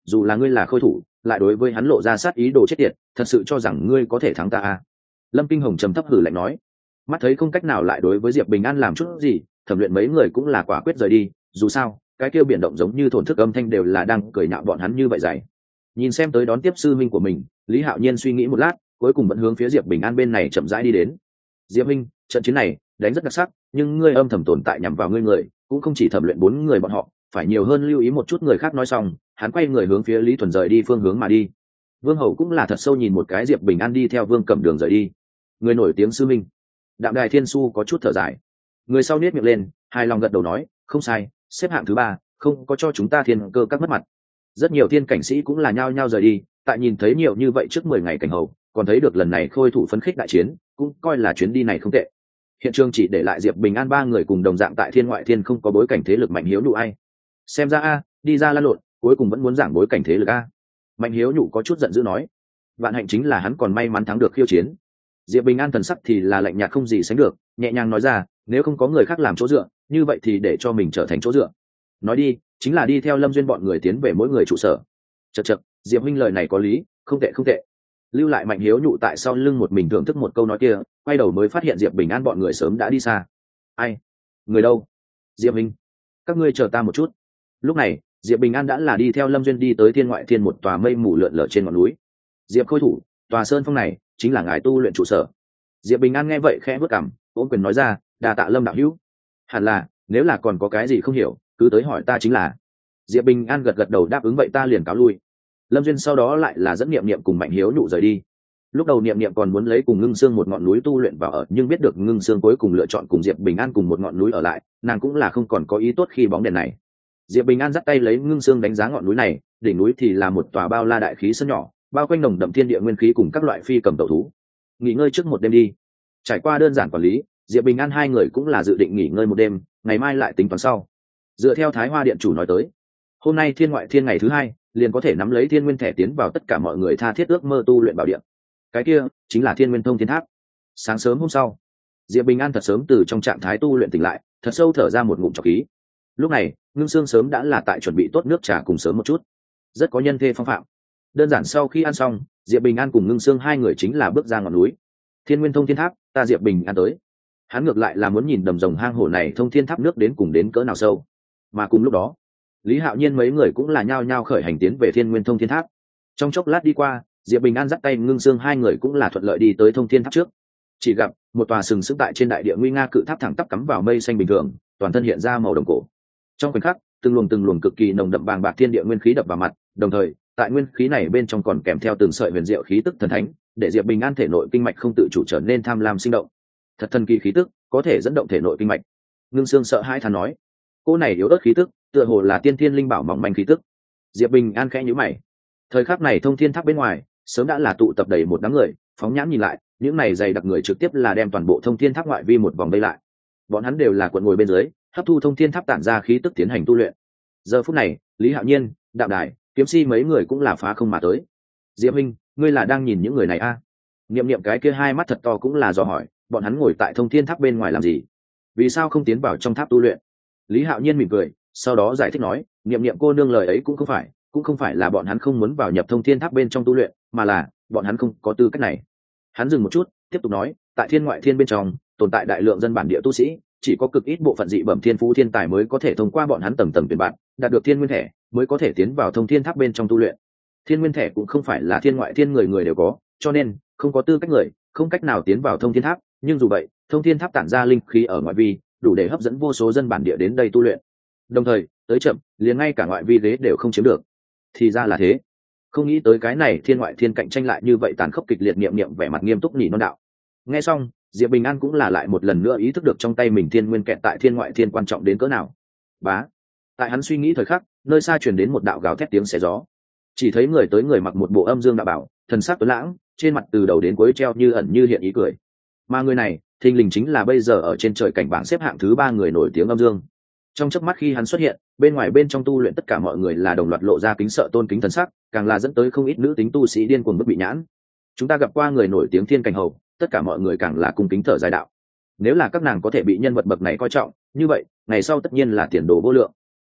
dù là ngươi là khôi thủ lại đối với hắn lộ ra sát ý đồ chết tiệt, thật sự cho rằng ngươi có thể thắng ta à? Lâm Kinh Hồng trầm thấp hử lạnh nói. Mắt thấy không cách nào lại đối với Diệp Bình An làm chút gì, Thẩm Luyện mấy người cũng là quả quyết rời đi, dù sao cái kêu biển động giống như thổn thức âm thanh đều là đang cười nhạo bọn hắn như vậy dày. Nhìn xem tới đón tiếp sư minh của mình, Lý Hạo Nhiên suy nghĩ một lát, cuối cùng vẫn hướng phía Diệp Bình An bên này chậm rãi đi đến. Diệp minh, trận chiến này đánh rất đặc sắc, nhưng ngươi âm thầm tồn tại nhằm vào ngươi người cũng không chỉ Thẩm Luyện bốn người bọn họ, phải nhiều hơn lưu ý một chút người khác. Nói xong hắn quay người hướng phía Lý Thuần rời đi phương hướng mà đi. Vương Hầu cũng là thật sâu nhìn một cái Diệp Bình An đi theo Vương Cẩm Đường rời đi. Người nổi tiếng sư minh. Đạm Đài Thiên Su có chút thở dài, người sau nết miệng lên hài lòng gật đầu nói, không sai, xếp hạng thứ ba, không có cho chúng ta thiên cơ các mất mặt. Rất nhiều thiên cảnh sĩ cũng là nhao nhao rời đi, tại nhìn thấy nhiều như vậy trước mười ngày cảnh hầu, còn thấy được lần này khôi thủ phấn khích đại chiến, cũng coi là chuyến đi này không tệ. Hiện trường chỉ để lại Diệp Bình An ba người cùng đồng dạng tại thiên ngoại thiên không có bối cảnh thế lực Mạnh Hiếu Nhụ ai. Xem ra a, đi ra lan lộn, cuối cùng vẫn muốn giảng bối cảnh thế lực a. Mạnh Hiếu Nhụ có chút giận dữ nói. Vạn hạnh chính là hắn còn may mắn thắng được khiêu chiến. Diệp Bình An thần sắc thì là lạnh nhạt không gì sánh được, nhẹ nhàng nói ra, nếu không có người khác làm chỗ dựa, như vậy thì để cho mình trở thành chỗ dựa. Nói đi, chính là đi theo Lâm Duyên bọn người tiến về mỗi người trụ sở. Chậc chậc, Diệp huynh lời này có lý, không tệ không tệ. Lưu lại Mạnh Hiếu Nhụ tại sau lưng một mình thưởng thức một câu nói kia, quay đầu mới phát hiện Diệp Bình An bọn người sớm đã đi xa. Ai? Người đâu? Diệp huynh, các ngươi chờ ta một chút. Lúc này, Diệp Bình An đã là đi theo Lâm Duyên đi tới thiên ngoại thiên một tòa mây mù lượn lờ trên ngọn núi. Diệp khôi thủ, tòa sơn phong này chính là ngài tu luyện trụ sở. Diệp Bình An nghe vậy khẽ bước cằm, ôm quyền nói ra, đa tạ Lâm đạo hữu. Hẳn là, nếu là còn có cái gì không hiểu, cứ tới hỏi ta chính là. Diệp Bình An gật gật đầu đáp ứng vậy ta liền cáo lui. Lâm Duyên sau đó lại là dẫn Niệm Niệm cùng Mạnh Hiếu Nhụ rời đi. Lúc đầu Niệm Niệm còn muốn lấy cùng Ngưng Sương một ngọn núi tu luyện vào ở, nhưng biết được Ngưng Sương cuối cùng lựa chọn cùng Diệp Bình An cùng một ngọn núi ở lại, nàng cũng là không còn có ý tốt khi bóng đèn này. Diệp Bình An dắt tay lấy Ngưng Sương đánh giá ngọn núi này, đỉnh núi thì là một tòa bao la đại khí sân nhỏ, bao quanh nồng đậm thiên địa nguyên khí cùng các loại phi cầm tẩu thú. Nghỉ ngơi trước một đêm đi. Trải qua đơn giản quản lý, Diệp Bình An hai người cũng là dự định nghỉ ngơi một đêm, ngày mai lại tính toán sau. Dựa theo Thái Hoa điện chủ nói tới, hôm nay thiên ngoại thiên ngày thứ hai, liền có thể nắm lấy thiên nguyên thẻ tiến vào tất cả mọi người tha thiết ước mơ tu luyện bảo điện. Cái kia chính là Thiên Nguyên Thông Thiên Tháp. Sáng sớm hôm sau, Diệp Bình An thật sớm từ trong trạng thái tu luyện tỉnh lại, thật sâu thở ra một ngụm trọc khí. Lúc này, Ngưng Sương sớm đã là tại chuẩn bị tốt nước trà cùng sớm một chút, rất có nhân thê phong phạm. Đơn giản sau khi ăn xong, Diệp Bình An cùng Ngưng Sương hai người chính là bước ra ngọn núi. Thiên Nguyên Thông Thiên Tháp, ta Diệp Bình An tới. Hắn ngược lại là muốn nhìn đầm rồng hang hổ này thông thiên tháp nước đến cùng đến cỡ nào sâu. Mà cùng lúc đó, Lý Hạo Nhiên mấy người cũng là nhao nhao khởi hành tiến về Thiên Nguyên Thông Thiên Tháp. Trong chốc lát đi qua, Diệp Bình An dắt tay Ngưng Sương hai người cũng là thuận lợi đi tới thông thiên tháp trước. Chỉ gặp một tòa sừng sững tại trên đại địa nguy nga cự tháp thẳng tắp cắm vào mây xanh bình thường, toàn thân hiện ra màu đồng cổ. Trong khoảnh khắc, từng luồng từng luồng cực kỳ nồng đậm bàng bạc thiên địa nguyên khí đập vào mặt, đồng thời, tại nguyên khí này bên trong còn kèm theo từng sợi huyền diệu khí tức thần thánh, để Diệp Bình An thể nội kinh mạch không tự chủ trở nên tham lam sinh động. Thật thần kỳ khí tức, có thể dẫn động thể nội kinh mạch. Ngưng Sương sợ hãi thán nói, cô này yếu ớt khí tức, tựa hồ là tiên thiên linh bảo mỏng manh khí tức. Diệp Bình An khẽ nhíu mày. Thời khắc này thông thiên tháp bên ngoài sớm đã là tụ tập đầy một đám người, phóng nhãn nhìn lại, những này dày đặc người trực tiếp là đem toàn bộ thông thiên tháp ngoại vi một vòng vây lại. Bọn hắn đều là quận ngồi bên dưới, hấp thu thông thiên tháp tản ra khí tức tiến hành tu luyện. Giờ phút này, Lý Hạo Nhiên, Đạm Đài, Kiếm Si mấy người cũng là phá không mà tới. Diệp Minh, ngươi là đang nhìn những người này a? À? Niệm Niệm cái kia hai mắt thật to cũng là dò hỏi, bọn hắn ngồi tại thông thiên tháp bên ngoài làm gì? Vì sao không tiến vào trong tháp tu luyện? Lý Hạo Nhiên mỉm cười, sau đó giải thích nói, Niệm Niệm cô nương lời ấy cũng không phải, cũng không phải là bọn hắn không muốn vào nhập thông thiên tháp bên trong tu luyện, mà là bọn hắn không có tư cách này. Hắn dừng một chút, tiếp tục nói, tại thiên ngoại thiên bên trong tồn tại đại lượng dân bản địa tu sĩ, chỉ có cực ít bộ phận dị bẩm thiên phú thiên tài mới có thể thông qua bọn hắn tầng tầng tuyển bạn, đạt được thiên nguyên thẻ, mới có thể tiến vào thông thiên tháp bên trong tu luyện. Thiên nguyên thẻ cũng không phải là thiên ngoại thiên người người đều có, cho nên không có tư cách người không cách nào tiến vào thông thiên tháp. Nhưng dù vậy, thông thiên tháp tản ra linh khí ở ngoại vi, đủ để hấp dẫn vô số dân bản địa đến đây tu luyện. Đồng thời, tới chậm, liền ngay cả ngoại vi ghế đều không chiếm được. Thì ra là thế. Không nghĩ tới cái này thiên ngoại thiên cạnh tranh lại như vậy tàn khốc kịch liệt. Niệm Niệm vẻ mặt nghiêm túc nhị non đạo. Nghe xong, Diệp Bình An cũng là lại một lần nữa ý thức được trong tay mình thiên nguyên kẹt tại thiên ngoại thiên quan trọng đến cỡ nào. Bá. Tại hắn suy nghĩ thời khắc, nơi xa truyền đến một đạo gào thét tiếng xé gió. Chỉ thấy người tới người mặc một bộ âm dương đạo bảo, thần sắc tuấn lãng, trên mặt từ đầu đến cuối treo như ẩn như hiện ý cười. Mà người này, thình lình chính là bây giờ ở trên trời cảnh bảng xếp hạng thứ ba người nổi tiếng âm dương. Trong chớp mắt khi hắn xuất hiện, bên ngoài bên trong tu luyện tất cả mọi người là đồng loạt lộ ra kính sợ tôn kính thần sắc, càng là dẫn tới không ít nữ tính tu sĩ điên cuồng bức bị nhãn. Chúng ta gặp qua người nổi tiếng thiên cảnh hầu, tất cả mọi người càng là cung kính thở dài đạo. Nếu là các nàng có thể bị nhân vật bậc này coi trọng, như vậy ngày sau tất nhiên là tiền đồ vô lượng.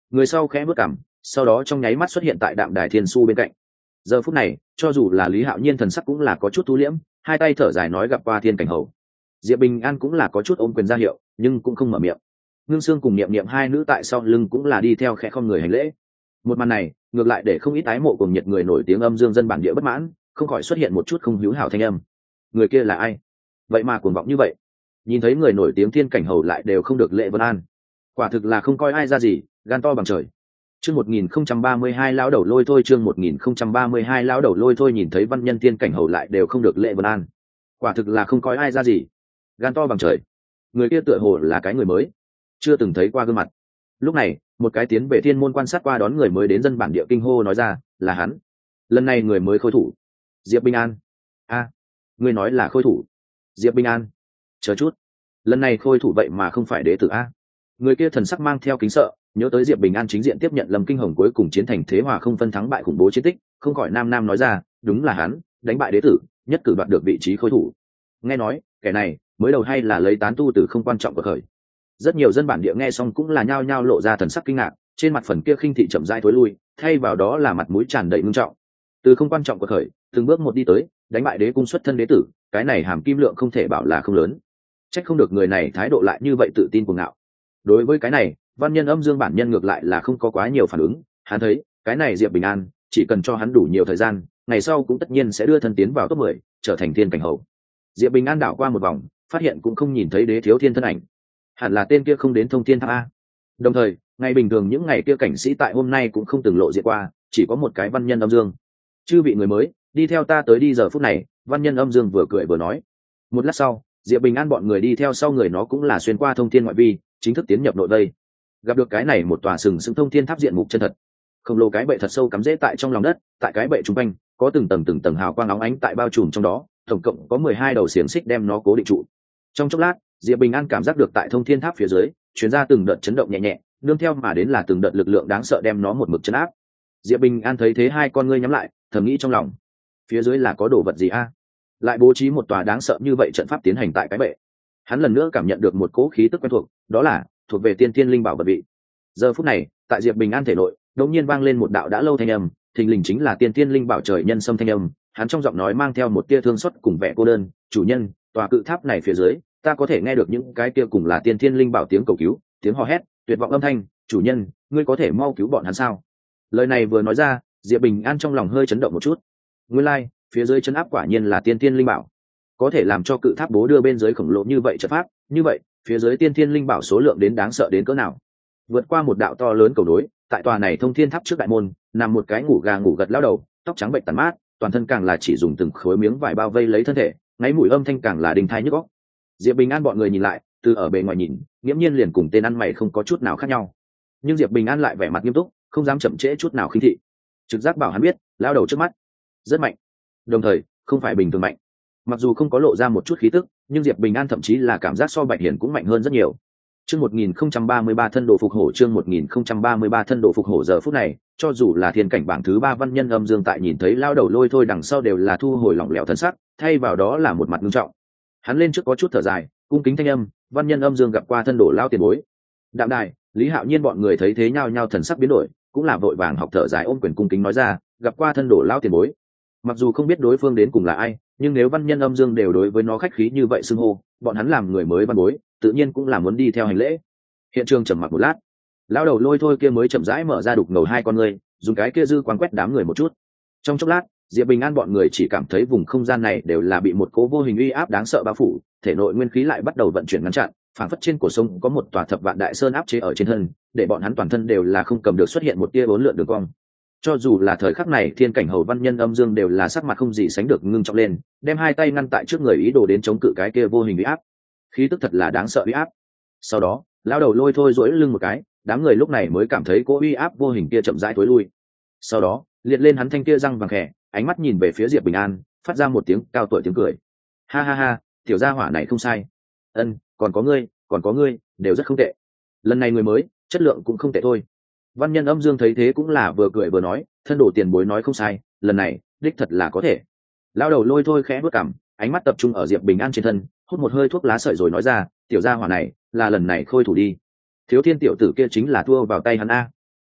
Người sau khẽ bước cằm, sau đó trong nháy mắt xuất hiện tại đạm đài thiên su bên cạnh. Giờ phút này cho dù là Lý Hạo Nhiên thần sắc cũng là có chút thu liễm, hai tay thở dài nói gặp qua thiên cảnh hầu. Diệp Bình An cũng là có chút ôm quyền ra hiệu, nhưng cũng không mở miệng. Ngưng Sương cùng Niệm Niệm hai nữ tại sau lưng cũng là đi theo khẽ không người hành lễ. Một màn này ngược lại để không ít tái mộ cùng nhiệt người nổi tiếng âm dương dân bản địa bất mãn, không khỏi xuất hiện một chút không hữu hảo thanh âm. Người kia là ai? Vậy mà cuồng vọng như vậy. Nhìn thấy người nổi tiếng thiên cảnh hầu lại đều không được lễ vân an, quả thực là không coi ai ra gì, gan to bằng trời. Chương một nghìn không trăm ba mươi hai lão đầu lôi thôi, chương một nghìn không trăm ba mươi hai lão đầu lôi thôi, nhìn thấy văn nhân thiên cảnh hầu lại đều không được lễ vân an, quả thực là không coi ai ra gì, gan to bằng trời. Người kia tựa hồ là cái người mới, chưa từng thấy qua gương mặt. Lúc này một cái tiến về thiên môn quan sát qua đón người mới đến dân bản địa kinh hô nói ra, là hắn. Lần này người mới khôi thủ Diệp Bình An. A, à, người nói là khôi thủ Diệp Bình An? Chờ chút, lần này khôi thủ vậy mà không phải đế tử a? Người kia thần sắc mang theo kính sợ, nhớ tới Diệp Bình An chính diện tiếp nhận Lâm Kinh Hồng cuối cùng chiến thành thế hòa không phân thắng bại khủng bố chiến tích, không khỏi nam nam nói ra, đúng là hắn, đánh bại đế tử, nhất cử đoạt được vị trí khôi thủ. Nghe nói kẻ này mới đầu hay là lấy tán tu từ không quan trọng của khởi. Rất nhiều dân bản địa nghe xong cũng là nhao nhao lộ ra thần sắc kinh ngạc, trên mặt phần kia khinh thị chậm rãi thối lui, thay vào đó là mặt mũi tràn đầy ngưng trọng. Từ không quan trọng của khởi, từng bước một đi tới, đánh bại đế cung xuất thân đế tử, cái này hàm kim lượng không thể bảo là không lớn. Trách không được người này thái độ lại như vậy tự tin cuồng ngạo. Đối với cái này, văn nhân âm dương bản nhân ngược lại là không có quá nhiều phản ứng, hắn thấy cái này Diệp Bình An chỉ cần cho hắn đủ nhiều thời gian, ngày sau cũng tất nhiên sẽ đưa thân tiến vào top mười, trở thành thiên cảnh hầu. Diệp Bình An đảo qua một vòng, phát hiện cũng không nhìn thấy đế thiếu thiên thân ảnh, hẳn là tên kia không đến thông thiên tháp a. Đồng thời ngày bình thường những ngày kia cảnh sĩ tại hôm nay cũng không từng lộ diện qua, chỉ có một cái văn nhân âm dương. Chư vị người mới, đi theo ta tới đi. Giờ phút này văn nhân âm dương vừa cười vừa nói. Một lát sau, Diệp Bình An bọn người đi theo sau người nó cũng là xuyên qua thông thiên ngoại vi, chính thức tiến nhập nội vây. Gặp được cái này một tòa sừng sững thông thiên tháp diện mục chân thật, khổng lồ cái bệ thật sâu cắm rễ tại trong lòng đất, tại cái bệ trung quanh có từng tầng từng tầng hào quang óng ánh tại bao trùm trong đó, tổng cộng có mười hai đầu xiềng xích đem nó cố định trụ. Trong chốc lát, Diệp Bình An cảm giác được tại thông thiên tháp phía dưới truyền ra từng đợt chấn động nhẹ nhẹ, nương theo mà đến là từng đợt lực lượng đáng sợ đem nó một mực chấn áp. Diệp Bình An thấy thế hai con ngươi nhắm lại, thầm nghĩ trong lòng, phía dưới là có đồ vật gì a? Lại bố trí một tòa đáng sợ như vậy trận pháp tiến hành tại cái bệ. Hắn lần nữa cảm nhận được một cỗ khí tức quen thuộc, đó là thuộc về tiên thiên linh bảo vật vị. Giờ phút này tại Diệp Bình An thể nội đột nhiên vang lên một đạo đã lâu thanh âm, thình lình chính là tiên thiên linh bảo trời nhân sâm thanh âm. Hắn trong giọng nói mang theo một tia thương xót cùng vẻ cô đơn, chủ nhân, tòa cự tháp này phía dưới ta có thể nghe được những cái kia cùng là tiên thiên linh bảo tiếng cầu cứu, tiếng hò hét, tuyệt vọng âm thanh, chủ nhân, ngươi có thể mau cứu bọn hắn sao? Lời này vừa nói ra, Diệp Bình An trong lòng hơi chấn động một chút. Nguyên lai, like, phía dưới chân áp quả nhiên là tiên thiên linh bảo, có thể làm cho cự tháp bố đưa bên dưới khổng lồ như vậy trận pháp, như vậy, phía dưới tiên thiên linh bảo số lượng đến đáng sợ đến cỡ nào? Vượt qua một đạo to lớn cầu nối, tại tòa này thông thiên tháp trước đại môn, nằm một cái ngủ gà ngủ gật lão đầu, tóc trắng bệnh tàn mát, toàn thân càng là chỉ dùng từng khối miếng vải bao vây lấy thân thể, ngáy mũi âm thanh càng là đình thai nhức óc. Diệp Bình An bọn người nhìn lại, từ ở bề ngoài nhìn, nghiễm nhiên liền cùng tên ăn mày không có chút nào khác nhau. Nhưng Diệp Bình An lại vẻ mặt nghiêm túc, không dám chậm trễ chút nào khinh thị. Trực giác bảo hắn biết, lão đầu trước mắt rất mạnh, đồng thời không phải bình thường mạnh. Mặc dù không có lộ ra một chút khí tức, nhưng Diệp Bình An thậm chí là cảm giác so Bạch Hiển cũng mạnh hơn rất nhiều. Chương một nghìn không trăm ba mươi ba thân độ phục hổ, chương một nghìn không trăm ba mươi ba thân độ phục hổ. Giờ phút này, cho dù là thiên cảnh bảng thứ ba văn nhân âm dương tại nhìn thấy lao đầu lôi thôi đằng sau đều là thu hồi lỏng lẻo thân sắc, thay vào đó là một mặt nghiêm trọng. Hắn lên trước có chút thở dài, cung kính thanh âm, văn nhân âm dương gặp qua thân độ lao tiền bối. Đạm đài, Lý Hạo Nhiên bọn người thấy thế nhao nhao thần sắc biến đổi, cũng là vội vàng học thở dài ôm quyền cung kính nói ra, gặp qua thân độ lao tiền bối. Mặc dù không biết đối phương đến cùng là ai, nhưng nếu văn nhân âm dương đều đối với nó khách khí như vậy xưng hô, bọn hắn làm người mới văn bối, tự nhiên cũng là muốn đi theo hành lễ. Hiện trường trầm mặc một lát, lão đầu lôi thôi kia mới chậm rãi mở ra đục ngầu hai con ngươi, dùng cái kia dư quang quét đám người một chút. Trong chốc lát, Diệp Bình An bọn người chỉ cảm thấy vùng không gian này đều là bị một cố vô hình uy áp đáng sợ bao phủ, thể nội nguyên khí lại bắt đầu vận chuyển ngăn chặn, phảng phất trên cổ sông có một tòa thập vạn đại sơn áp chế ở trên thân, để bọn hắn toàn thân đều là không cầm được xuất hiện một tia bốn lượn đường cong. Cho dù là thời khắc này thiên cảnh hầu văn nhân âm dương đều là sắc mặt không gì sánh được ngưng trọng lên, đem hai tay ngăn tại trước người ý đồ đến chống cự cái kia vô hình uy áp. Khí tức thật là đáng sợ uy áp. Sau đó, lão đầu lôi thôi duỗi lưng một cái, đám người lúc này mới cảm thấy cỗ uy áp vô hình kia chậm rãi tối lui. Sau đó, liệt lên hắn thanh kia răng vàng khẽ, ánh mắt nhìn về phía Diệp Bình An, phát ra một tiếng cao tuổi tiếng cười. Ha ha ha, tiểu gia hỏa này không sai. Ân, còn có ngươi, còn có ngươi, đều rất không tệ. Lần này người mới, chất lượng cũng không tệ thôi. Văn nhân âm dương thấy thế cũng là vừa cười vừa nói, thân đồ tiền bối nói không sai, lần này đích thật là có thể. Lão đầu lôi thôi khẽ bước cằm, ánh mắt tập trung ở Diệp Bình An trên thân, hút một hơi thuốc lá sợi rồi nói ra, tiểu gia hỏa này là lần này khôi thủ đi. Thiếu thiên tiểu tử kia chính là thua vào tay hắn a.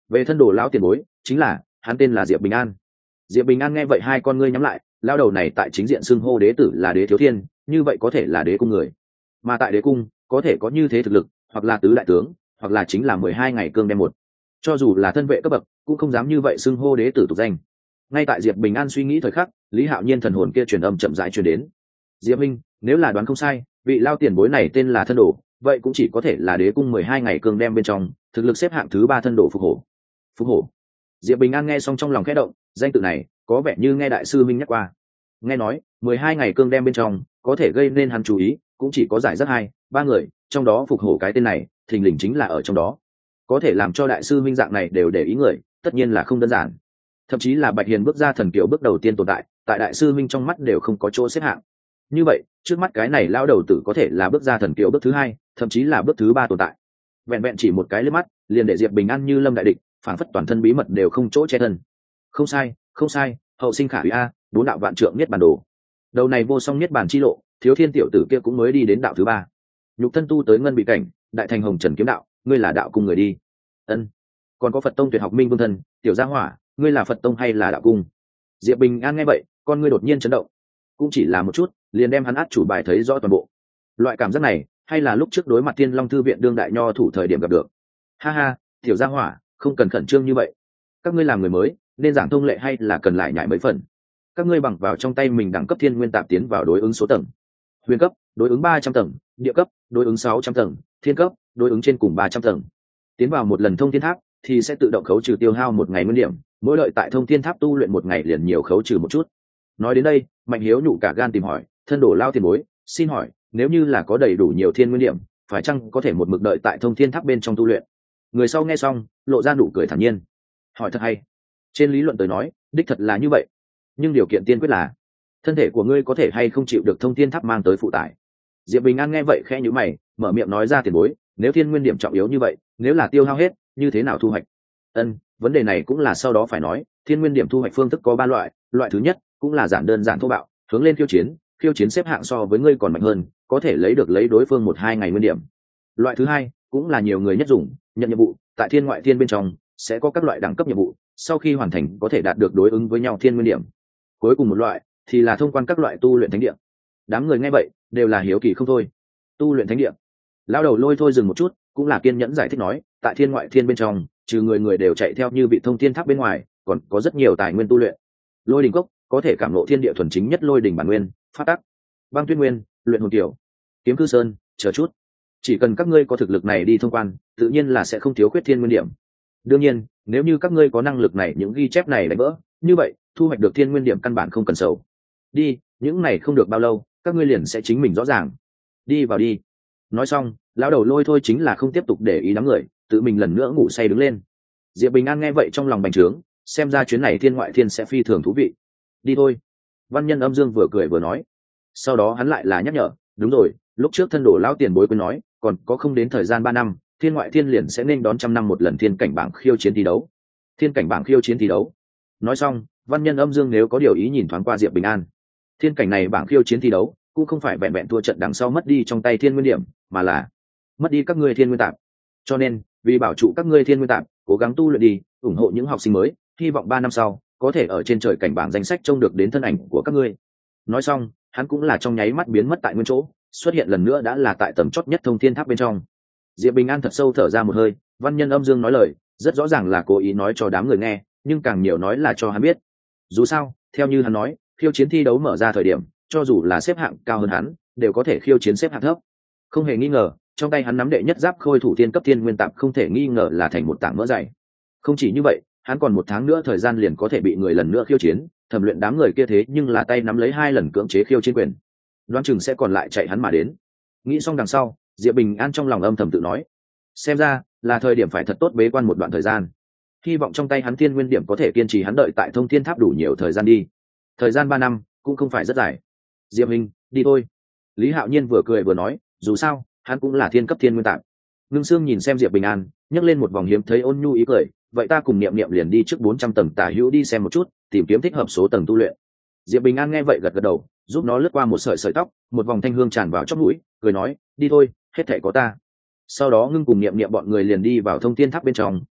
về thân đồ lão tiền bối chính là hắn tên là Diệp Bình An. Diệp Bình An nghe vậy hai con ngươi nhắm lại, lao đầu này tại chính diện xưng hô đế tử là đế thiếu thiên, như vậy có thể là đế cung người, mà tại đế cung có thể có như thế thực lực, hoặc là tứ đại tướng, hoặc là chính là mười hai ngày cương đem một, cho dù là thân vệ cấp bậc cũng không dám như vậy xưng hô đế tử tục danh. Ngay tại Diệp Bình An suy nghĩ thời khắc, Lý Hạo Nhiên thần hồn kia truyền âm chậm rãi truyền đến. Diệp Minh, nếu là đoán không sai, vị lao tiền bối này tên là thân đồ, vậy cũng chỉ có thể là đế cung mười hai ngày cương đem bên trong thực lực xếp hạng thứ ba thân đồ phục hổ. Phục hổ. Diệp Bình An nghe xong trong lòng khẽ động, danh tự này có vẻ như nghe đại sư minh nhắc qua. Nghe nói mười hai ngày cương đem bên trong có thể gây nên hắn chú ý cũng chỉ có giải rất hai ba người, trong đó phục hổ cái tên này thình lình chính là ở trong đó. Có thể làm cho đại sư minh dạng này đều để ý người, tất nhiên là không đơn giản. Thậm chí là Bạch Hiền bước ra thần kiều bước đầu tiên tồn tại, tại đại sư minh trong mắt đều không có chỗ xếp hạng. Như vậy trước mắt cái này lao đầu tử có thể là bước ra thần kiều bước thứ hai, thậm chí là bước thứ ba tồn tại. Vẹn vẹn chỉ một cái liếc mắt liền để Diệp Bình An như lâm đại địch, phản phất toàn thân bí mật đều không chỗ che thân. Không sai, không sai, hậu sinh khả hủy a, bốn đạo vạn trượng niết bàn đồ. Đầu này vô song niết bàn chi lộ, thiếu thiên tiểu tử kia cũng mới đi đến đạo thứ ba. Nhục thân tu tới ngân bị cảnh, đại thành hồng trần kiếm đạo, ngươi là đạo cung người đi. Ân. Còn có Phật tông tuyệt học minh vương thân, tiểu gia hỏa, ngươi là Phật tông hay là đạo cung? Diệp Bình An nghe vậy, con ngươi đột nhiên chấn động. Cũng chỉ là một chút, liền đem hắn át chủ bài thấy rõ toàn bộ. Loại cảm giác này, hay là lúc trước đối mặt Thiên Long thư viện đương đại nho thủ thời điểm gặp được. Ha ha, tiểu gia hỏa, không cần khẩn trương như vậy. Các ngươi làm người mới, nên giảng thông lệ hay là cần lại nhảy mấy phần? Các ngươi bằng vào trong tay mình đẳng cấp thiên nguyên tạp tiến vào đối ứng số tầng. Huyền cấp, đối ứng ba trăm tầng, địa cấp, đối ứng sáu trăm tầng, thiên cấp, đối ứng trên cùng ba trăm tầng. Tiến vào một lần thông thiên tháp thì sẽ tự động khấu trừ tiêu hao một ngày nguyên điểm, mỗi lợi tại thông thiên tháp tu luyện một ngày liền nhiều khấu trừ một chút. Nói đến đây, Mạnh Hiếu nhụ cả gan tìm hỏi, thân đồ lao tiền bối, xin hỏi, nếu như là có đầy đủ nhiều thiên nguyên điểm, phải chăng có thể một mực đợi tại thông thiên tháp bên trong tu luyện? Người sau nghe xong, lộ ra nụ cười thản nhiên. Hỏi thật hay. Trên lý luận tới nói, đích thật là như vậy. Nhưng điều kiện tiên quyết là thân thể của ngươi có thể hay không chịu được thông thiên tháp mang tới phụ tải. Diệp Bình An nghe vậy khẽ nhíu mày, mở miệng nói ra tiền bối, nếu thiên nguyên điểm trọng yếu như vậy, nếu là tiêu hao hết, như thế nào thu hoạch? Ân, vấn đề này cũng là sau đó phải nói, thiên nguyên điểm thu hoạch phương thức có ba loại, loại thứ nhất cũng là giản đơn giản thô bạo, hướng lên khiêu chiến, khiêu chiến xếp hạng so với ngươi còn mạnh hơn, có thể lấy được lấy đối phương một hai ngày nguyên điểm. Loại thứ hai cũng là nhiều người nhất dùng, nhận nhiệm vụ, tại thiên ngoại thiên bên trong sẽ có các loại đẳng cấp nhiệm vụ, sau khi hoàn thành có thể đạt được đối ứng với nhau thiên nguyên điểm. Cuối cùng một loại thì là thông quan các loại tu luyện thánh địa. Đám người nghe vậy đều là hiếu kỳ không thôi. Tu luyện thánh địa? Lão đầu Lôi thôi dừng một chút, cũng là kiên nhẫn giải thích nói, tại thiên ngoại thiên bên trong, trừ người người đều chạy theo như vị thông thiên tháp bên ngoài, còn có rất nhiều tài nguyên tu luyện. Lôi đỉnh cốc có thể cảm ngộ thiên địa thuần chính nhất lôi đỉnh bản nguyên, phát tắc. Băng tuyết nguyên, luyện hồn tiểu, kiếm cư sơn, chờ chút. Chỉ cần các ngươi có thực lực này đi thông quan, tự nhiên là sẽ không thiếu khuyết thiên nguyên điểm. Đương nhiên, nếu như các ngươi có năng lực này, những ghi chép này đánh vỡ, như vậy thu hoạch được thiên nguyên điểm căn bản không cần sầu. Đi, những này không được bao lâu, các ngươi liền sẽ chính mình rõ ràng. Đi vào đi. Nói xong, lão đầu Lôi thôi chính là không tiếp tục để ý đám người, tự mình lần nữa ngủ say đứng lên. Diệp Bình An nghe vậy trong lòng bành trướng, xem ra chuyến này thiên ngoại thiên sẽ phi thường thú vị. Đi thôi. Văn Nhân Âm Dương vừa cười vừa nói. Sau đó hắn lại là nhắc nhở, đúng rồi, lúc trước thân đồ lão tiền bối quên nói, còn có không đến thời gian ba năm, thiên ngoại thiên liền sẽ nên đón trăm năm một lần thiên cảnh bảng khiêu chiến thi đấu. Thiên cảnh bảng khiêu chiến thi đấu. Nói xong, Văn Nhân Âm Dương nếu có điều ý nhìn thoáng qua Diệp Bình An. Thiên cảnh này bảng khiêu chiến thi đấu cũng không phải vẹn vẹn thua trận đằng sau mất đi trong tay thiên nguyên điểm, mà là mất đi các ngươi thiên nguyên tạp. Cho nên, vì bảo trụ các ngươi thiên nguyên tạp, cố gắng tu luyện đi, ủng hộ những học sinh mới, hy vọng ba năm sau có thể ở trên trời cảnh bảng danh sách trông được đến thân ảnh của các ngươi. Nói xong, hắn cũng là trong nháy mắt biến mất tại nguyên chỗ, xuất hiện lần nữa đã là tại tầm chót nhất thông thiên tháp bên trong. Diệp Bình An thật sâu thở ra một hơi, Văn Nhân Âm Dương nói lời rất rõ ràng là cố ý nói cho đám người nghe, nhưng càng nhiều nói là cho hắn biết. Dù sao, theo như hắn nói, khiêu chiến thi đấu mở ra thời điểm, cho dù là xếp hạng cao hơn hắn, đều có thể khiêu chiến xếp hạng thấp. Không hề nghi ngờ, trong tay hắn nắm đệ nhất giáp khôi thủ thiên cấp thiên nguyên tạp không thể nghi ngờ là thành một tảng mỡ dày. Không chỉ như vậy, hắn còn một tháng nữa thời gian liền có thể bị người lần nữa khiêu chiến, thẩm luyện đám người kia thế nhưng là tay nắm lấy hai lần cưỡng chế khiêu chiến quyền. Đoán chừng sẽ còn lại chạy hắn mà đến. Nghĩ xong đằng sau, Diệp Bình An trong lòng âm thầm tự nói, xem ra là thời điểm phải thật tốt bế quan một đoạn thời gian. Hy vọng trong tay hắn thiên nguyên điểm có thể kiên trì hắn đợi tại thông thiên tháp đủ nhiều thời gian đi. Thời gian ba năm cũng không phải rất dài. Diệp Hình, đi thôi. Lý Hạo Nhiên vừa cười vừa nói, dù sao hắn cũng là thiên cấp thiên nguyên tạp. Ngưng Sương nhìn xem Diệp Bình An, nhấc lên một vòng hiếm thấy ôn nhu ý cười, vậy ta cùng niệm niệm liền đi trước bốn trăm tầng tả hữu đi xem một chút, tìm kiếm thích hợp số tầng tu luyện. Diệp Bình An nghe vậy gật gật đầu, giúp nó lướt qua một sợi sợi tóc, một vòng thanh hương tràn vào chóp mũi, cười nói, đi thôi, hết thảy có ta. Sau đó Ngưng cùng niệm niệm bọn người liền đi vào thông thiên tháp bên trong,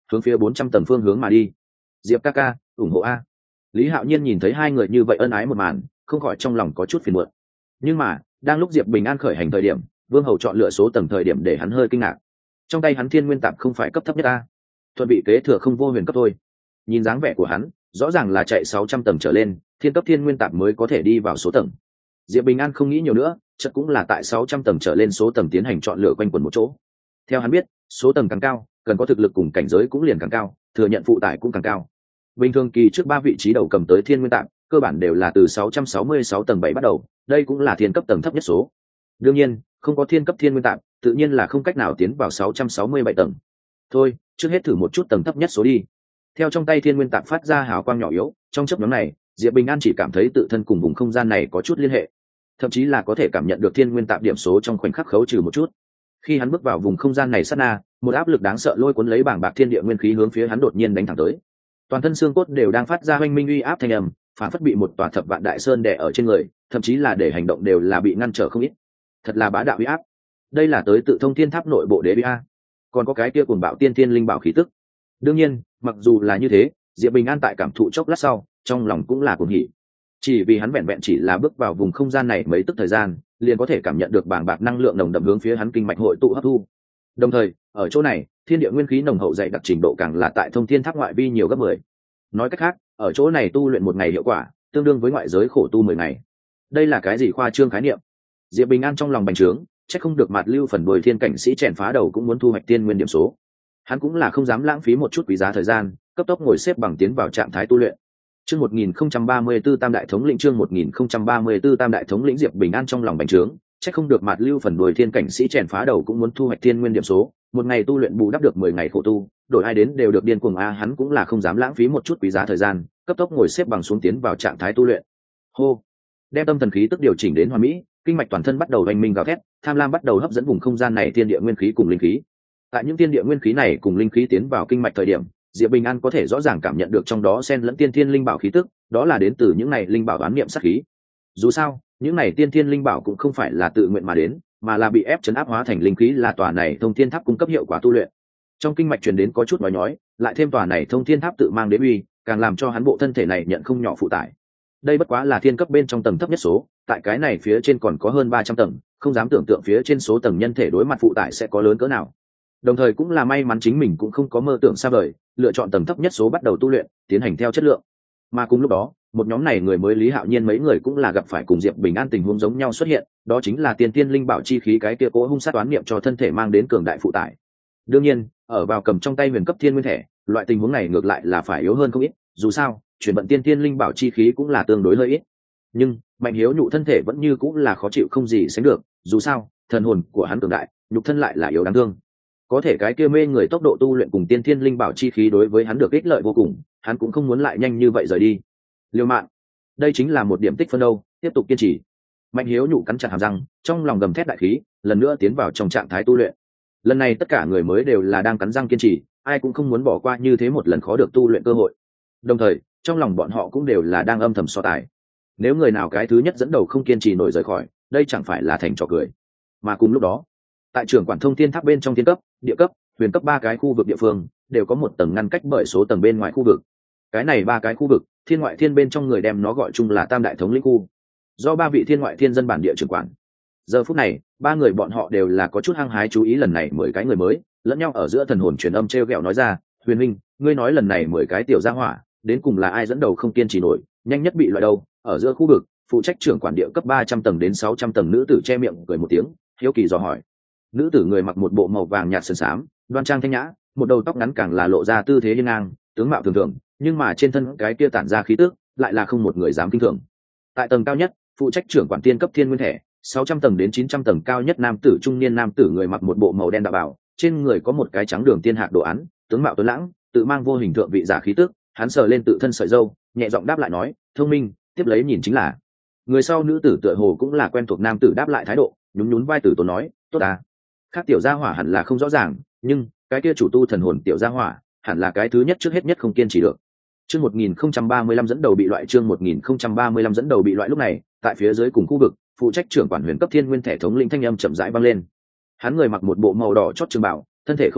hướng phía bốn trăm tầng phương hướng mà đi. Diệp ca ca, ủng hộ a. Lý Hạo Nhiên nhìn thấy hai người như vậy ân ái một màn, không khỏi trong lòng có chút phiền muộn. Nhưng mà đang lúc Diệp Bình An khởi hành thời điểm, Vương Hầu chọn lựa số tầng thời điểm để hắn hơi kinh ngạc. Trong tay hắn thiên nguyên tạp không phải cấp thấp nhất a, thuận bị kế thừa không vô huyền cấp thôi. Nhìn dáng vẻ của hắn, rõ ràng là chạy sáu trăm tầng trở lên, thiên cấp thiên nguyên tạp mới có thể đi vào số tầng. Diệp Bình An không nghĩ nhiều nữa, chợt cũng là tại sáu trăm tầng trở lên số tầng tiến hành chọn lựa quanh quẩn một chỗ. Theo hắn biết, số tầng càng cao, cần có thực lực cùng cảnh giới cũng liền càng cao, thừa nhận phụ tải cũng càng cao. Bình thường kỳ trước ba vị trí đầu cầm tới thiên nguyên tạp, cơ bản đều là từ sáu trăm sáu mươi sáu tầng bảy bắt đầu, đây cũng là thiên cấp tầng thấp nhất số. Đương nhiên, không có thiên cấp thiên nguyên tạp, tự nhiên là không cách nào tiến vào sáu trăm sáu mươi bảy tầng. Thôi, trước hết thử một chút tầng thấp nhất số đi. Theo trong tay thiên nguyên tạp phát ra hào quang nhỏ yếu, trong chớp nhoáng này, Diệp Bình An chỉ cảm thấy tự thân cùng vùng không gian này có chút liên hệ, thậm chí là có thể cảm nhận được thiên nguyên tạp điểm số trong khoảnh khắc khấu trừ một chút. Khi hắn bước vào vùng không gian này sát na, một áp lực đáng sợ lôi cuốn lấy bảng bạc thiên địa nguyên khí hướng phía hắn đột nhiên đánh thẳng tới. Toàn thân xương cốt đều đang phát ra oanh minh uy áp thanh âm, phản phất bị một tòa thập vạn đại sơn đè ở trên người, thậm chí là để hành động đều là bị ngăn trở không ít. Thật là bá đạo uy áp. Đây là tới tự thông thiên tháp nội bộ đế uy a. Còn có cái kia cuồng bạo tiên thiên linh bảo khí tức. Đương nhiên, mặc dù là như thế, Diệp Bình An tại cảm thụ chốc lát sau, trong lòng cũng là cuồng hỉ. Chỉ vì hắn vẹn vẹn chỉ là bước vào vùng không gian này mấy tức thời gian, liền có thể cảm nhận được bàng bạc năng lượng nồng đậm hướng phía hắn kinh mạch hội tụ hấp thu. Đồng thời, ở chỗ này, thiên địa nguyên khí nồng hậu dày đặc trình độ càng là tại thông thiên tháp ngoại vi nhiều gấp mười. Nói cách khác, ở chỗ này tu luyện một ngày hiệu quả, tương đương với ngoại giới khổ tu mười ngày. Đây là cái gì khoa trương khái niệm? Diệp Bình An trong lòng bành trướng, chắc không được Mạt Lưu phần đuổi thiên cảnh sĩ chèn phá đầu cũng muốn thu hoạch tiên nguyên điểm số. Hắn cũng là không dám lãng phí một chút quý giá thời gian, cấp tốc ngồi xếp bằng tiến vào trạng thái tu luyện. Chương một nghìn không trăm ba mươi tư Tam đại thống lĩnh chương một nghìn không trăm ba mươi tư Tam đại thống lĩnh Diệp Bình An trong lòng bành trướng, chắc không được Mạt Lưu phần đuổi thiên cảnh sĩ chèn phá đầu cũng muốn thu hoạch tiên nguyên điểm số, một ngày tu luyện bù đắp được mười ngày khổ tu, đổi ai đến đều được điên cuồng a, hắn cũng là không dám lãng phí một chút quý giá thời gian, cấp tốc ngồi xếp bằng xuống tiến vào trạng thái tu luyện. Hô, đem tâm thần khí tức điều chỉnh đến hoàn mỹ, kinh mạch toàn thân bắt đầu oanh minh gào thét, tham lam bắt đầu hấp dẫn vùng không gian này thiên địa nguyên khí cùng linh khí. Tại những thiên địa nguyên khí này cùng linh khí tiến vào kinh mạch thời điểm, Diệp Bình An có thể rõ ràng cảm nhận được trong đó xen lẫn tiên thiên linh bảo khí tức, đó là đến từ những này linh bảo đoán niệm sát khí. Dù sao, những này tiên thiên linh bảo cũng không phải là tự nguyện mà đến, mà là bị ép chấn áp hóa thành linh khí, là tòa này thông thiên tháp cung cấp hiệu quả tu luyện. Trong kinh mạch truyền đến có chút nói nhói, lại thêm tòa này thông thiên tháp tự mang đến uy, càng làm cho hắn bộ thân thể này nhận không nhỏ phụ tải. Đây bất quá là thiên cấp bên trong tầng thấp nhất số, tại cái này phía trên còn có hơn ba trăm tầng, không dám tưởng tượng phía trên số tầng nhân thể đối mặt phụ tải sẽ có lớn cỡ nào. Đồng thời cũng là may mắn chính mình cũng không có mơ tưởng xa vời, lựa chọn tầng thấp nhất số bắt đầu tu luyện, tiến hành theo chất lượng. Mà cùng lúc đó, một nhóm này người mới Lý Hạo Nhiên mấy người cũng là gặp phải cùng Diệp Bình An tình huống giống nhau xuất hiện, đó chính là tiên tiên linh bảo chi khí cái kia cố hung sát toán niệm cho thân thể mang đến cường đại phụ tải. Đương nhiên, ở vào cầm trong tay huyền cấp thiên nguyên thể, loại tình huống này ngược lại là phải yếu hơn không ít, dù sao, chuyển vận tiên tiên linh bảo chi khí cũng là tương đối hơi ít. Nhưng, Mạnh Hiếu nhụ thân thể vẫn như cũng là khó chịu không gì sánh được, dù sao, thần hồn của hắn cường đại, nhục thân lại là yếu đáng thương. Có thể cái kia mê người tốc độ tu luyện cùng tiên thiên linh bảo chi khí đối với hắn được ích lợi vô cùng, hắn cũng không muốn lại nhanh như vậy rời đi. Liêu mạng, đây chính là một điểm tích phân đâu, tiếp tục kiên trì. Mạnh Hiếu nhụ cắn chặt hàm răng, trong lòng gầm thét đại khí, lần nữa tiến vào trong trạng thái tu luyện. Lần này tất cả người mới đều là đang cắn răng kiên trì, ai cũng không muốn bỏ qua như thế một lần khó được tu luyện cơ hội. Đồng thời, trong lòng bọn họ cũng đều là đang âm thầm so tài. Nếu người nào cái thứ nhất dẫn đầu không kiên trì nổi rời khỏi, đây chẳng phải là thành trò cười. Mà cùng lúc đó, tại trường quản thông thiên tháp bên trong thiên cấp, địa cấp, huyền cấp ba cái khu vực địa phương đều có một tầng ngăn cách bởi số tầng bên ngoài khu vực. Cái này ba cái khu vực, thiên ngoại thiên bên trong người đem nó gọi chung là Tam đại thống lĩnh khu, do ba vị thiên ngoại thiên dân bản địa trưởng quản. Giờ phút này, ba người bọn họ đều là có chút hăng hái chú ý lần này mười cái người mới, lẫn nhau ở giữa thần hồn truyền âm treo gẹo nói ra, Huyền Minh, ngươi nói lần này mười cái tiểu gia hỏa, đến cùng là ai dẫn đầu không kiên trì nổi, nhanh nhất bị loại đâu? Ở giữa khu vực, phụ trách trưởng quản địa cấp ba trăm tầng đến sáu trăm tầng nữ tử che miệng cười một tiếng, hiếu kỳ dò hỏi. Nữ tử người mặc một bộ màu vàng nhạt sườn xám, đoan trang thanh nhã, một đầu tóc ngắn càng là lộ ra tư thế hiên ngang, tướng mạo thường thường, nhưng mà trên thân cái kia tản ra khí tức, lại là không một người dám kinh thường. Tại tầng cao nhất, phụ trách trưởng quản tiên cấp thiên nguyên thể, sáu trăm tầng đến chín trăm tầng cao nhất nam tử trung niên nam tử người mặc một bộ màu đen đạo bào, trên người có một cái trắng đường tiên hạc đồ án, tướng mạo tuấn lãng, tự mang vô hình thượng vị giả khí tức, hắn sờ lên tự thân sợi râu, nhẹ giọng đáp lại nói, thông minh, tiếp lấy nhìn chính là. Người sau nữ tử tựa hồ cũng là quen thuộc nam tử đáp lại thái độ, nhún nhún vai tử tốn nói, tốt à. Khác tiểu gia hỏa hẳn là không rõ ràng, nhưng cái kia chủ tu thần hồn tiểu gia hỏa hẳn là cái thứ nhất trước hết nhất không kiên trì được. Chương một nghìn không trăm ba mươi lăm dẫn đầu bị loại chương một nghìn không trăm ba mươi lăm dẫn đầu bị loại lúc này, tại phía dưới cùng khu vực, phụ trách trưởng quản huyền cấp thiên nguyên thể thống lĩnh thanh âm chậm rãi vang lên. Hắn người mặc một bộ màu đỏ chót trường bảo, thân thể khôi ngô,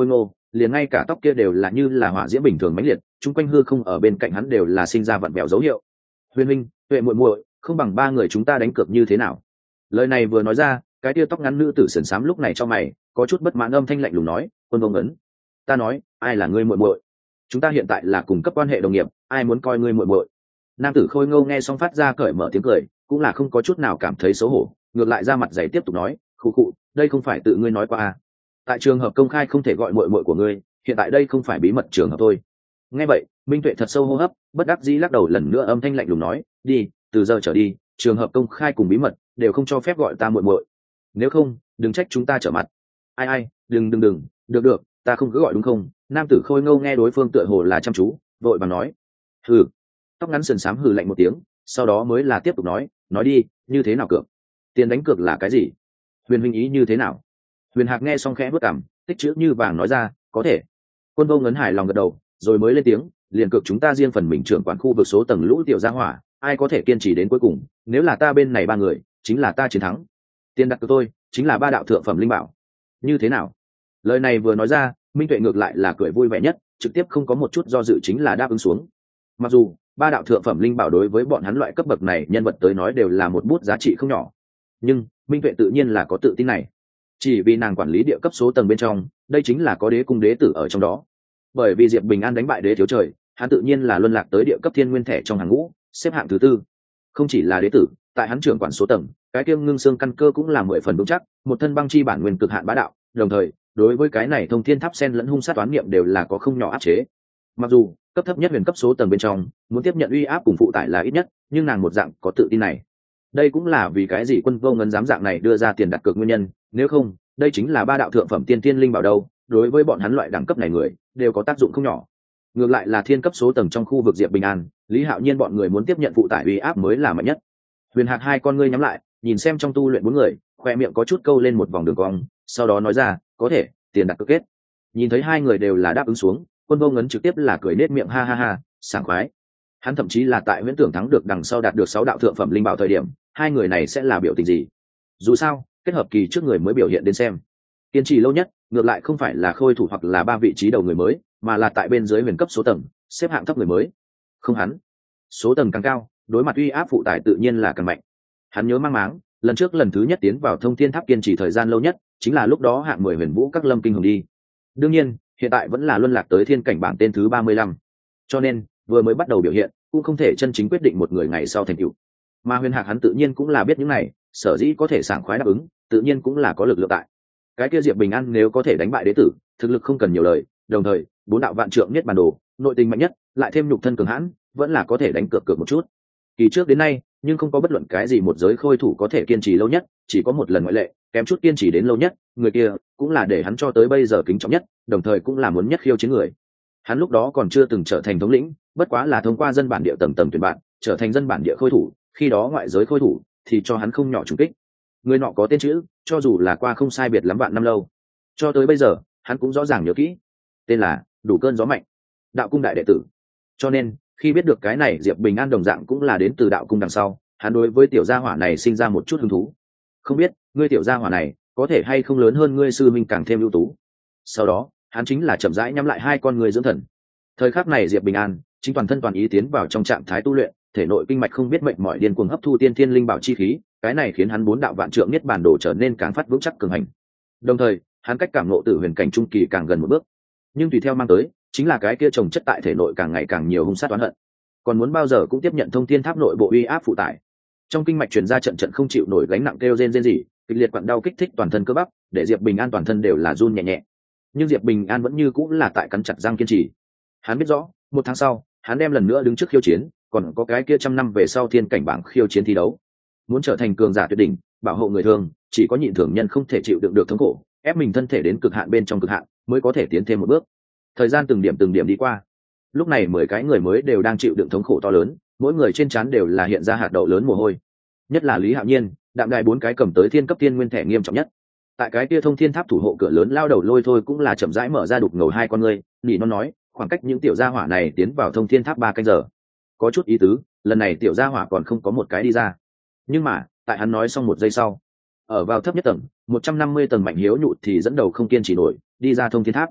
liền ngay cả tóc kia đều là như là hỏa diễm bình thường mãnh liệt, chung quanh hư không ở bên cạnh hắn đều là sinh ra vặn vẹo dấu hiệu. Huyền Minh, Tuệ muội muội, không bằng ba người chúng ta đánh cược như thế nào? Lời này vừa nói ra, cái tia tóc ngắn nữ tử sườn xám lúc này cho mày, có chút bất mãn, âm thanh lạnh lùng nói, Quân Vô Ngấn, ta nói, ai là ngươi muội muội? Chúng ta hiện tại là cùng cấp quan hệ đồng nghiệp, ai muốn coi ngươi muội muội? Nam tử Khôi Ngô nghe xong phát ra cởi mở tiếng cười, cũng là không có chút nào cảm thấy xấu hổ, ngược lại ra mặt dày tiếp tục nói, khụ khụ, đây không phải tự ngươi nói qua à? Tại trường hợp công khai không thể gọi muội muội của ngươi, hiện tại đây không phải bí mật trường hợp thôi. Nghe vậy, Minh Tuệ thật sâu hô hấp, bất đắc dĩ lắc đầu lần nữa, âm thanh lạnh lùng nói, đi, từ giờ trở đi, trường hợp công khai cùng bí mật đều không cho phép gọi ta muội muội, nếu không đừng trách chúng ta trở mặt. Ai ai, đừng đừng đừng, được được, ta không cứ gọi đúng không? Nam tử Khôi Ngô nghe đối phương tựa hồ là chăm chú, vội vàng nói, hừ. Tóc ngắn sườn xám hừ lạnh một tiếng, sau đó mới là tiếp tục nói, nói đi, như thế nào cược? Tiền đánh cược là cái gì? Huyền huynh ý như thế nào? Huyền Hạc nghe xong khẽ bước cằm, tích chữ như vàng nói ra, có thể. Quân Vô Ngấn hài lòng gật đầu, rồi mới lên tiếng, liền cược chúng ta riêng phần mình trưởng quản khu vực số tầng lũ tiểu gia hỏa, ai có thể kiên trì đến cuối cùng, nếu là ta bên này ba người, chính là ta chiến thắng. Tiền đặt cược tôi chính là ba đạo thượng phẩm linh bảo. Như thế nào? Lời này vừa nói ra, Minh Tuệ ngược lại là cười vui vẻ nhất, trực tiếp không có một chút do dự chính là đáp ứng xuống. Mặc dù ba đạo thượng phẩm linh bảo đối với bọn hắn loại cấp bậc này nhân vật tới nói đều là một bút giá trị không nhỏ, nhưng Minh Tuệ tự nhiên là có tự tin này, chỉ vì nàng quản lý địa cấp số tầng bên trong, đây chính là có đế cung đế tử ở trong đó. Bởi vì Diệp Bình An đánh bại đế thiếu trời, hắn tự nhiên là luân lạc tới địa cấp thiên nguyên thẻ trong hàng ngũ, xếp hạng thứ tư. Không chỉ là đế tử, tại hắn trưởng quản số tầng, cái kiêng ngưng xương căn cơ cũng là mười phần vững chắc, một thân băng chi bản nguyên cực hạn bá đạo, đồng thời đối với cái này thông thiên tháp sen lẫn hung sát toán niệm đều là có không nhỏ áp chế. Mặc dù cấp thấp nhất huyền cấp số tầng bên trong muốn tiếp nhận uy áp cùng phụ tải là ít nhất, nhưng nàng một dạng có tự tin này. Đây cũng là vì cái gì Quân Vô Ngấn dám dạng này đưa ra tiền đặt cược nguyên nhân, nếu không đây chính là ba đạo thượng phẩm tiên tiên linh bảo đâu, đối với bọn hắn loại đẳng cấp này người đều có tác dụng không nhỏ. Ngược lại là thiên cấp số tầng trong khu vực Diệp Bình An, Lý Hạo Nhiên bọn người muốn tiếp nhận phụ tải uy áp mới là mạnh nhất. Huyền Hạc hai con ngươi nhắm lại, nhìn xem trong tu luyện bốn người, khoe miệng có chút câu lên một vòng đường cong, sau đó nói ra, có thể, tiền đặt cược kết. Nhìn thấy hai người đều là đáp ứng xuống, Quân Vô Ngấn trực tiếp là cười nết miệng, ha ha ha, sảng khoái. Hắn thậm chí là tại huyễn tưởng thắng được đằng sau đạt được sáu đạo thượng phẩm linh bảo thời điểm, hai người này sẽ là biểu tình gì. Dù sao kết hợp kỳ trước người mới biểu hiện đến xem, kiên trì lâu nhất ngược lại không phải là khôi thủ hoặc là ba vị trí đầu người mới, mà là tại bên dưới huyền cấp số tầng xếp hạng thấp người mới. Không, hắn số tầng càng cao, đối mặt uy áp phụ tải tự nhiên là càng mạnh. Hắn nhớ mang máng, lần trước lần thứ nhất tiến vào thông thiên tháp kiên trì thời gian lâu nhất chính là lúc đó hạng mười huyền vũ các lâm kinh hồng đi. Đương nhiên hiện tại vẫn là luân lạc tới thiên cảnh bảng tên thứ ba mươi lăm, cho nên vừa mới bắt đầu biểu hiện cũng không thể chân chính quyết định một người ngày sau thành tựu. Mà Huyền Hạc hắn tự nhiên cũng là biết những này, sở dĩ có thể sảng khoái đáp ứng, tự nhiên cũng là có lực lượng tại. Cái kia Diệp Bình An nếu có thể đánh bại đế tử, thực lực không cần nhiều lời, đồng thời bốn đạo vạn trượng nhất bản đồ, nội tình mạnh nhất, lại thêm nhục thân cường hãn, vẫn là có thể đánh cược cược một chút. Kỳ trước đến nay, nhưng không có bất luận cái gì một giới khôi thủ có thể kiên trì lâu nhất, chỉ có một lần ngoại lệ, kém chút kiên trì đến lâu nhất, người kia cũng là để hắn cho tới bây giờ kính trọng nhất, đồng thời cũng là muốn nhất khiêu chiến người. Hắn lúc đó còn chưa từng trở thành thống lĩnh, bất quá là thông qua dân bản địa tầng tầng tuyển bạn, trở thành dân bản địa khôi thủ, khi đó ngoại giới khôi thủ thì cho hắn không nhỏ trùng kích. Người nọ có tên chữ, cho dù là qua không sai biệt lắm vạn năm lâu, cho tới bây giờ hắn cũng rõ ràng nhớ kỹ, tên là Đủ Cơn Gió Mạnh, đạo cung đại đệ tử. Cho nên khi biết được cái này Diệp Bình An đồng dạng cũng là đến từ đạo cung đằng sau, hắn đối với tiểu gia hỏa này sinh ra một chút hứng thú. Không biết ngươi tiểu gia hỏa này có thể hay không lớn hơn ngươi sư minh càng thêm ưu tú. Sau đó hắn chính là chậm rãi nhắm lại hai con người dưỡng thần. Thời khắc này Diệp Bình An chính toàn thân toàn ý tiến vào trong trạng thái tu luyện, thể nội kinh mạch không biết mệnh mỏi điên cuồng hấp thu tiên thiên linh bảo chi khí, cái này khiến hắn bốn đạo vạn trượng niết bàn đồ trở nên càng phát vững chắc cường hành. Đồng thời hắn cách cảm ngộ tử huyền cảnh trung kỳ càng gần một bước, nhưng tùy theo mang tới chính là cái kia trồng chất tại thể nội càng ngày càng nhiều hung sát oán hận, còn muốn bao giờ cũng tiếp nhận thông thiên tháp nội bộ uy áp phụ tải. Trong kinh mạch truyền ra trận trận không chịu nổi gánh nặng kêu rên rên rỉ, kịch liệt quặn đau kích thích toàn thân cơ bắp, để Diệp Bình An toàn thân đều là run nhẹ nhẹ. Nhưng Diệp Bình An vẫn như cũng là tại cắn chặt răng kiên trì. Hắn biết rõ một tháng sau hắn đem lần nữa đứng trước khiêu chiến, còn có cái kia trăm năm về sau thiên cảnh bảng khiêu chiến thi đấu. Muốn trở thành cường giả tuyệt đỉnh, bảo hộ người thường, chỉ có nhịn thường nhân không thể chịu đựng được thống khổ, ép mình thân thể đến cực hạn bên trong cực hạn, mới có thể tiến thêm một bước. Thời gian từng điểm từng điểm đi qua, lúc này mười cái người mới đều đang chịu đựng thống khổ to lớn, mỗi người trên trán đều là hiện ra hạt đậu lớn mồ hôi. Nhất là Lý Hạo Nhiên, đạm đài bốn cái cầm tới thiên cấp tiên nguyên thẻ nghiêm trọng nhất. Tại cái kia thông thiên tháp thủ hộ cửa lớn lao đầu lôi thôi cũng là chậm rãi mở ra đục ngầu hai con ngươi, nỉ non nói, khoảng cách những tiểu gia hỏa này tiến vào thông thiên tháp ba canh giờ, có chút ý tứ, lần này tiểu gia hỏa còn không có một cái đi ra. Nhưng mà tại hắn nói xong một giây sau, ở vào thấp nhất tầng một trăm năm mươi tầng Mạnh Hiếu Nhụ thì dẫn đầu không kiên trì nổi, đi ra thông thiên tháp.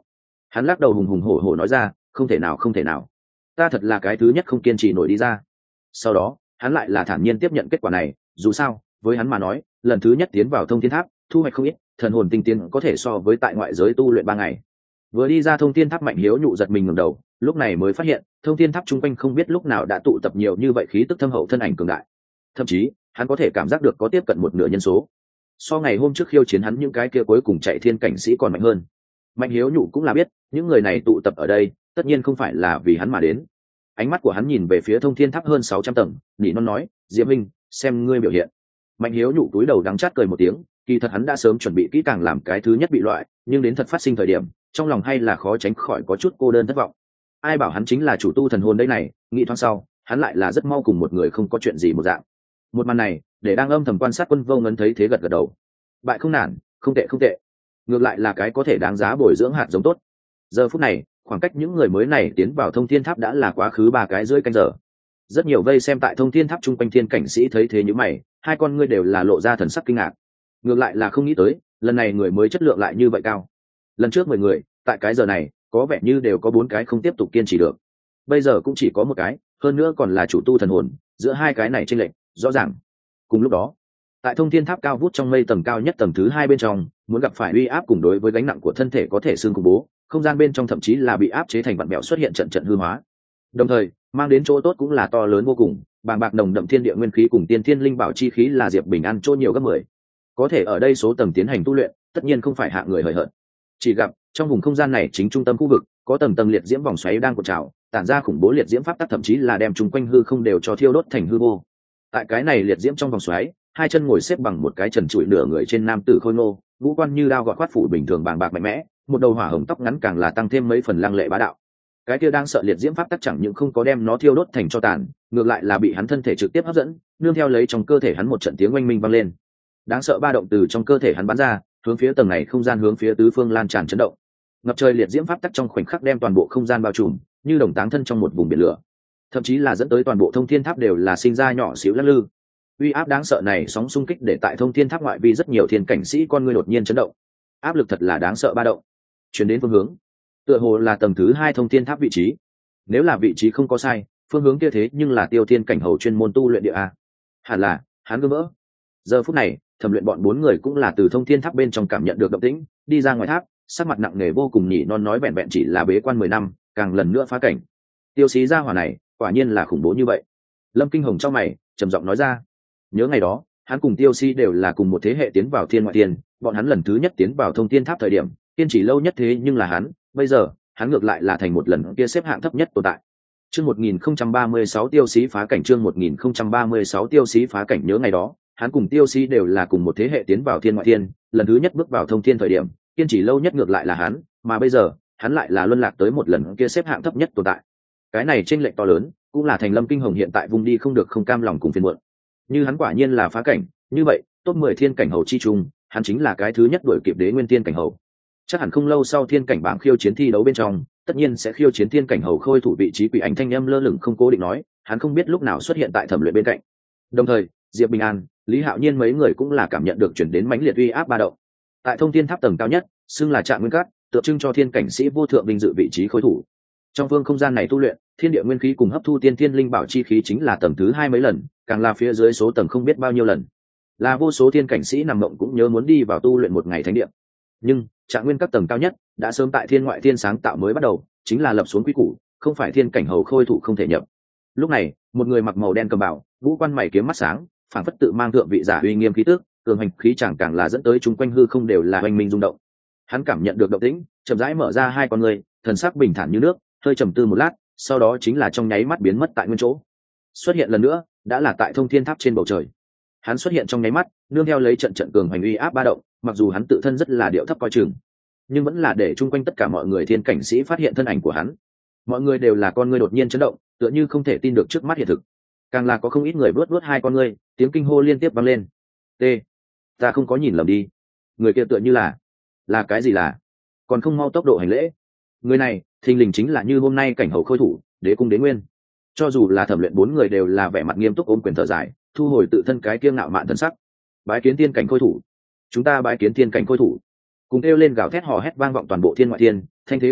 Hắn lắc đầu hùng hùng hổ hổ nói ra, không thể nào không thể nào, ta thật là cái thứ nhất không kiên trì nổi đi ra. Sau đó hắn lại là thản nhiên tiếp nhận kết quả này, dù sao với hắn mà nói, lần thứ nhất tiến vào thông thiên tháp thu hoạch không ít, thần hồn tinh tiến có thể so với tại ngoại giới tu luyện ba ngày. Vừa đi ra thông thiên tháp, Mạnh Hiếu Nhụ giật mình ngẩng đầu, lúc này mới phát hiện thông thiên tháp chung quanh không biết lúc nào đã tụ tập nhiều như vậy khí tức thâm hậu thân ảnh cường đại, thậm chí hắn có thể cảm giác được có tiếp cận một nửa nhân số, so ngày hôm trước khiêu chiến hắn những cái kia cuối cùng chạy thiên cảnh sĩ còn mạnh hơn. Mạnh Hiếu Nhụ cũng là biết những người này tụ tập ở đây tất nhiên không phải là vì hắn mà đến. Ánh mắt của hắn nhìn về phía thông thiên tháp hơn sáu trăm tầng, nhị non nói, Diệp Minh, xem ngươi biểu hiện. Mạnh Hiếu Nhụ cúi đầu đắng chát cười một tiếng, kỳ thật hắn đã sớm chuẩn bị kỹ càng làm cái thứ nhất bị loại, nhưng đến thật phát sinh thời điểm, trong lòng hay là khó tránh khỏi có chút cô đơn thất vọng. Ai bảo hắn chính là chủ tu thần hồn đây này, nghĩ thoáng sau hắn lại là rất mau cùng một người không có chuyện gì một dạng. Một màn này để đang âm thầm quan sát Quân Vô Ngân thấy thế gật gật đầu. Bại không nản, không tệ không tệ, ngược lại là cái có thể đáng giá bồi dưỡng hạt giống tốt. Giờ phút này khoảng cách những người mới này tiến vào thông thiên tháp đã là quá khứ ba cái rưỡi canh giờ. Rất nhiều vây xem tại thông thiên tháp chung quanh thiên cảnh sĩ thấy thế như mày, hai con ngươi đều là lộ ra thần sắc kinh ngạc. Ngược lại là không nghĩ tới lần này người mới chất lượng lại như vậy cao. Lần trước mười người tại cái giờ này có vẻ như đều có bốn cái không tiếp tục kiên trì được, bây giờ cũng chỉ có một cái, hơn nữa còn là chủ tu thần hồn, giữa hai cái này chênh lệch rõ ràng. Cùng lúc đó tại thông thiên tháp cao vút trong mây tầng cao nhất tầng thứ hai bên trong, muốn gặp phải uy áp cùng đối với gánh nặng của thân thể có thể xương khủng bố, không gian bên trong thậm chí là bị áp chế thành vặn mẹo, xuất hiện trận trận hư hóa, đồng thời mang đến chỗ tốt cũng là to lớn vô cùng. Bàng bạc nồng đậm thiên địa nguyên khí cùng tiên thiên linh bảo chi khí là Diệp Bình An chỗ nhiều gấp mười, có thể ở đây số tầng tiến hành tu luyện tất nhiên không phải hạ người hời hợt. Chỉ gặp trong vùng không gian này chính trung tâm khu vực có tầng tầng liệt diễm vòng xoáy đang cuộn trào, tản ra khủng bố liệt diễm pháp tắc, thậm chí là đem chúng quanh hư không đều cho thiêu đốt thành hư vô. Tại cái này liệt diễm trong vòng xoáy, hai chân ngồi xếp bằng một cái trần trụi nửa người trên nam tử khôi ngô, ngũ quan như đao gọt khoát phủ bình thường bàng bạc mạnh mẽ, một đầu hỏa hồng tóc ngắn càng là tăng thêm mấy phần lăng lệ bá đạo. Cái kia đang sợ liệt diễm pháp tắc chẳng những không có đem nó thiêu đốt thành cho tàn, ngược lại là bị hắn thân thể trực tiếp hấp dẫn, nương theo lấy trong cơ thể hắn một trận tiếng oanh minh vang lên. Đáng sợ ba động từ trong cơ thể hắn bắn ra, hướng phía tầng này không gian hướng phía tứ phương lan tràn chấn động. Ngập trời liệt diễm pháp tắc trong khoảnh khắc đem toàn bộ không gian bao trùm, như đồng táng thân trong một vùng biển lửa, thậm chí là dẫn tới toàn bộ thông thiên tháp đều là sinh ra nhỏ xíu lắc lư. Uy áp đáng sợ này sóng xung kích để tại thông thiên tháp ngoại vi rất nhiều thiên cảnh sĩ con người đột nhiên chấn động. Áp lực thật là đáng sợ ba động. Chuyển đến phương hướng, tựa hồ là tầng thứ hai thông thiên tháp vị trí. Nếu là vị trí không có sai, phương hướng kia thế nhưng là Tiêu Thiên cảnh hầu chuyên môn tu luyện địa a. Hẳn là hắn gương vỡ. Giờ phút này Thẩm Luyện bọn bốn người cũng là từ thông thiên tháp bên trong cảm nhận được động tĩnh, đi ra ngoài tháp, sắc mặt nặng nề vô cùng, nhỉ non nói vẹn vẹn chỉ là bế quan mười năm, càng lần nữa phá cảnh. Tiêu Xí gia hỏa này quả nhiên là khủng bố như vậy. Lâm Kinh Hồng trong mày trầm giọng nói ra. Nhớ ngày đó hắn cùng Tiêu Xí đều là cùng một thế hệ tiến vào thiên ngoại thiên, bọn hắn lần thứ nhất tiến vào thông thiên tháp thời điểm kiên trì lâu nhất thế nhưng là hắn, bây giờ hắn ngược lại là thành một lần kia xếp hạng thấp nhất tồn tại. Chương một nghìn không trăm ba mươi sáu Tiêu Xí phá cảnh, chương một nghìn không trăm ba mươi sáu Tiêu Xí phá cảnh. Nhớ ngày đó hắn cùng Tiêu Xí đều là cùng một thế hệ tiến vào thiên ngoại thiên, lần thứ nhất bước vào thông thiên thời điểm kiên trì lâu nhất ngược lại là hắn, mà bây giờ hắn lại là luân lạc tới một lần kia xếp hạng thấp nhất tồn tại. Cái này chênh lệch to lớn, cũng là thành Lâm Kinh Hồng hiện tại vùng đi không được không cam lòng cùng phiền muộn. Như hắn quả nhiên là phá cảnh, như vậy top mười thiên cảnh hầu chi trung, hắn chính là cái thứ nhất đuổi kịp Đế Nguyên Tiên cảnh hầu. Chắc hẳn không lâu sau thiên cảnh bảng khiêu chiến thi đấu bên trong, tất nhiên sẽ khiêu chiến thiên cảnh hầu khôi thủ vị trí. Quỷ Ảnh thanh âm lơ lửng không cố định nói, hắn không biết lúc nào xuất hiện tại Thẩm Luyện bên cạnh. Đồng thời Diệp Bình An, Lý Hạo Nhiên mấy người cũng là cảm nhận được chuyển đến mãnh liệt uy áp ba động. Tại thông thiên tháp tầng cao nhất, xưng là Trạng Nguyên Các, tượng trưng cho thiên cảnh sĩ vô thượng vinh dự vị trí khôi thủ. Trong phương không gian này tu luyện, thiên địa nguyên khí cùng hấp thu tiên thiên linh bảo chi khí chính là tầng thứ hai mấy lần, càng là phía dưới số tầng không biết bao nhiêu lần. Là vô số thiên cảnh sĩ nằm mộng cũng nhớ muốn đi vào tu luyện một ngày thánh địa. Nhưng Trạng Nguyên Các tầng cao nhất đã sớm tại thiên ngoại thiên sáng tạo mới bắt đầu, chính là lập xuống quy củ, không phải thiên cảnh hầu khôi thủ không thể nhập. Lúc này một người mặc màu đen cầm bảo, vũ quan mày kiếm mắt sáng, phảng phất tự mang thượng vị giả uy nghiêm khí tước, cường hành khí chẳng càng là dẫn tới chúng quanh hư không đều là oanh minh rung động. Hắn cảm nhận được động tĩnh, chậm rãi mở ra hai con người, thần sắc bình thản như nước, hơi trầm tư một lát, sau đó chính là trong nháy mắt biến mất tại nguyên chỗ. Xuất hiện lần nữa đã là tại thông thiên tháp trên bầu trời. Hắn xuất hiện trong nháy mắt, nương theo lấy trận trận cường hành uy áp ba động, mặc dù hắn tự thân rất là điệu thấp coi chừng, nhưng vẫn là để chung quanh tất cả mọi người thiên cảnh sĩ phát hiện thân ảnh của hắn. Mọi người đều là con người đột nhiên chấn động, tựa như không thể tin được trước mắt hiện thực. Càng là có không ít người vớt vớt hai con ngươi, tiếng kinh hô liên tiếp vang lên. T, ta không có nhìn lầm đi, người kia tựa như là là cái gì là còn không mau tốc độ hành lễ. Người này thình lình chính là như hôm nay cảnh hầu khôi thủ Đế Cung Đế Nguyên. Cho dù là Thẩm Luyện bốn người đều là vẻ mặt nghiêm túc ôm quyền thở dài, thu hồi tự thân cái kiêng ngạo mạn thân sắc. Bái kiến tiên cảnh khôi thủ, chúng ta bái kiến tiên cảnh khôi thủ. Cùng kêu lên gào thét hò hét vang vọng toàn bộ thiên ngoại thiên, thanh thế của quận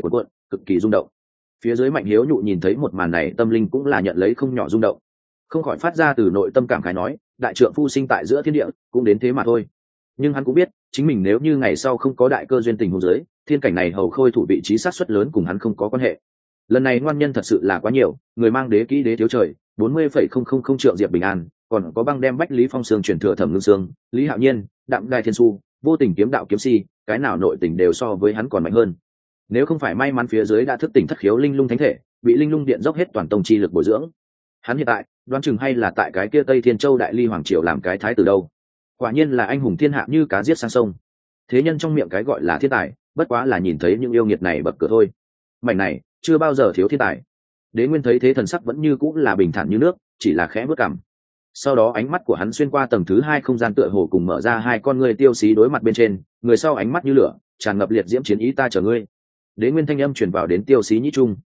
cực kỳ rung động. Phía dưới Mạnh Hiếu Nhụ nhìn thấy một màn này, tâm linh cũng là nhận lấy không nhỏ rung động, không khỏi phát ra từ nội tâm cảm khái nói, đại trượng phu sinh tại giữa thiên địa cũng đến thế mà thôi. Nhưng hắn cũng biết chính mình nếu như ngày sau không có đại cơ duyên tình huống dưới, thiên cảnh này hầu khôi thủ vị trí sát suất lớn cùng hắn không có quan hệ. Lần này ngoan nhân thật sự là quá nhiều, người mang đế kỹ đế thiếu trời bốn mươi phẩy không không không trượng Diệp Bình An, còn có băng đem Bách Lý Phong Sương truyền thừa Thẩm Ngưng Sương, Lý Hạo Nhiên, Đạm Đài Thiên Su, vô tình kiếm đạo kiếm si, cái nào nội tình đều so với hắn còn mạnh hơn. Nếu không phải may mắn phía dưới đã thức tỉnh thất khiếu linh lung thánh thể, bị linh lung điện dốc hết toàn tông chi lực bồi dưỡng, hắn hiện tại đoán chừng hay là tại cái kia Tây Thiên Châu Đại Ly Hoàng Triều làm cái thái tử đâu. Quả nhiên là anh hùng thiên hạ như cá giết sang sông. Thế nhân trong miệng cái gọi là thiên tài, bất quá là nhìn thấy những yêu nghiệt này bậc cửa thôi. Mảnh này chưa bao giờ thiếu thiên tài. Đế Nguyên thấy thế thần sắc vẫn như cũng là bình thản như nước, chỉ là khẽ bước cằm. Sau đó ánh mắt của hắn xuyên qua tầng thứ hai không gian tựa hồ cùng mở ra hai con người tiêu xí đối mặt bên trên, người sau ánh mắt như lửa, tràn ngập liệt diễm chiến ý, ta chờ ngươi. Đế Nguyên thanh âm truyền vào đến tiêu xí nhĩ trung.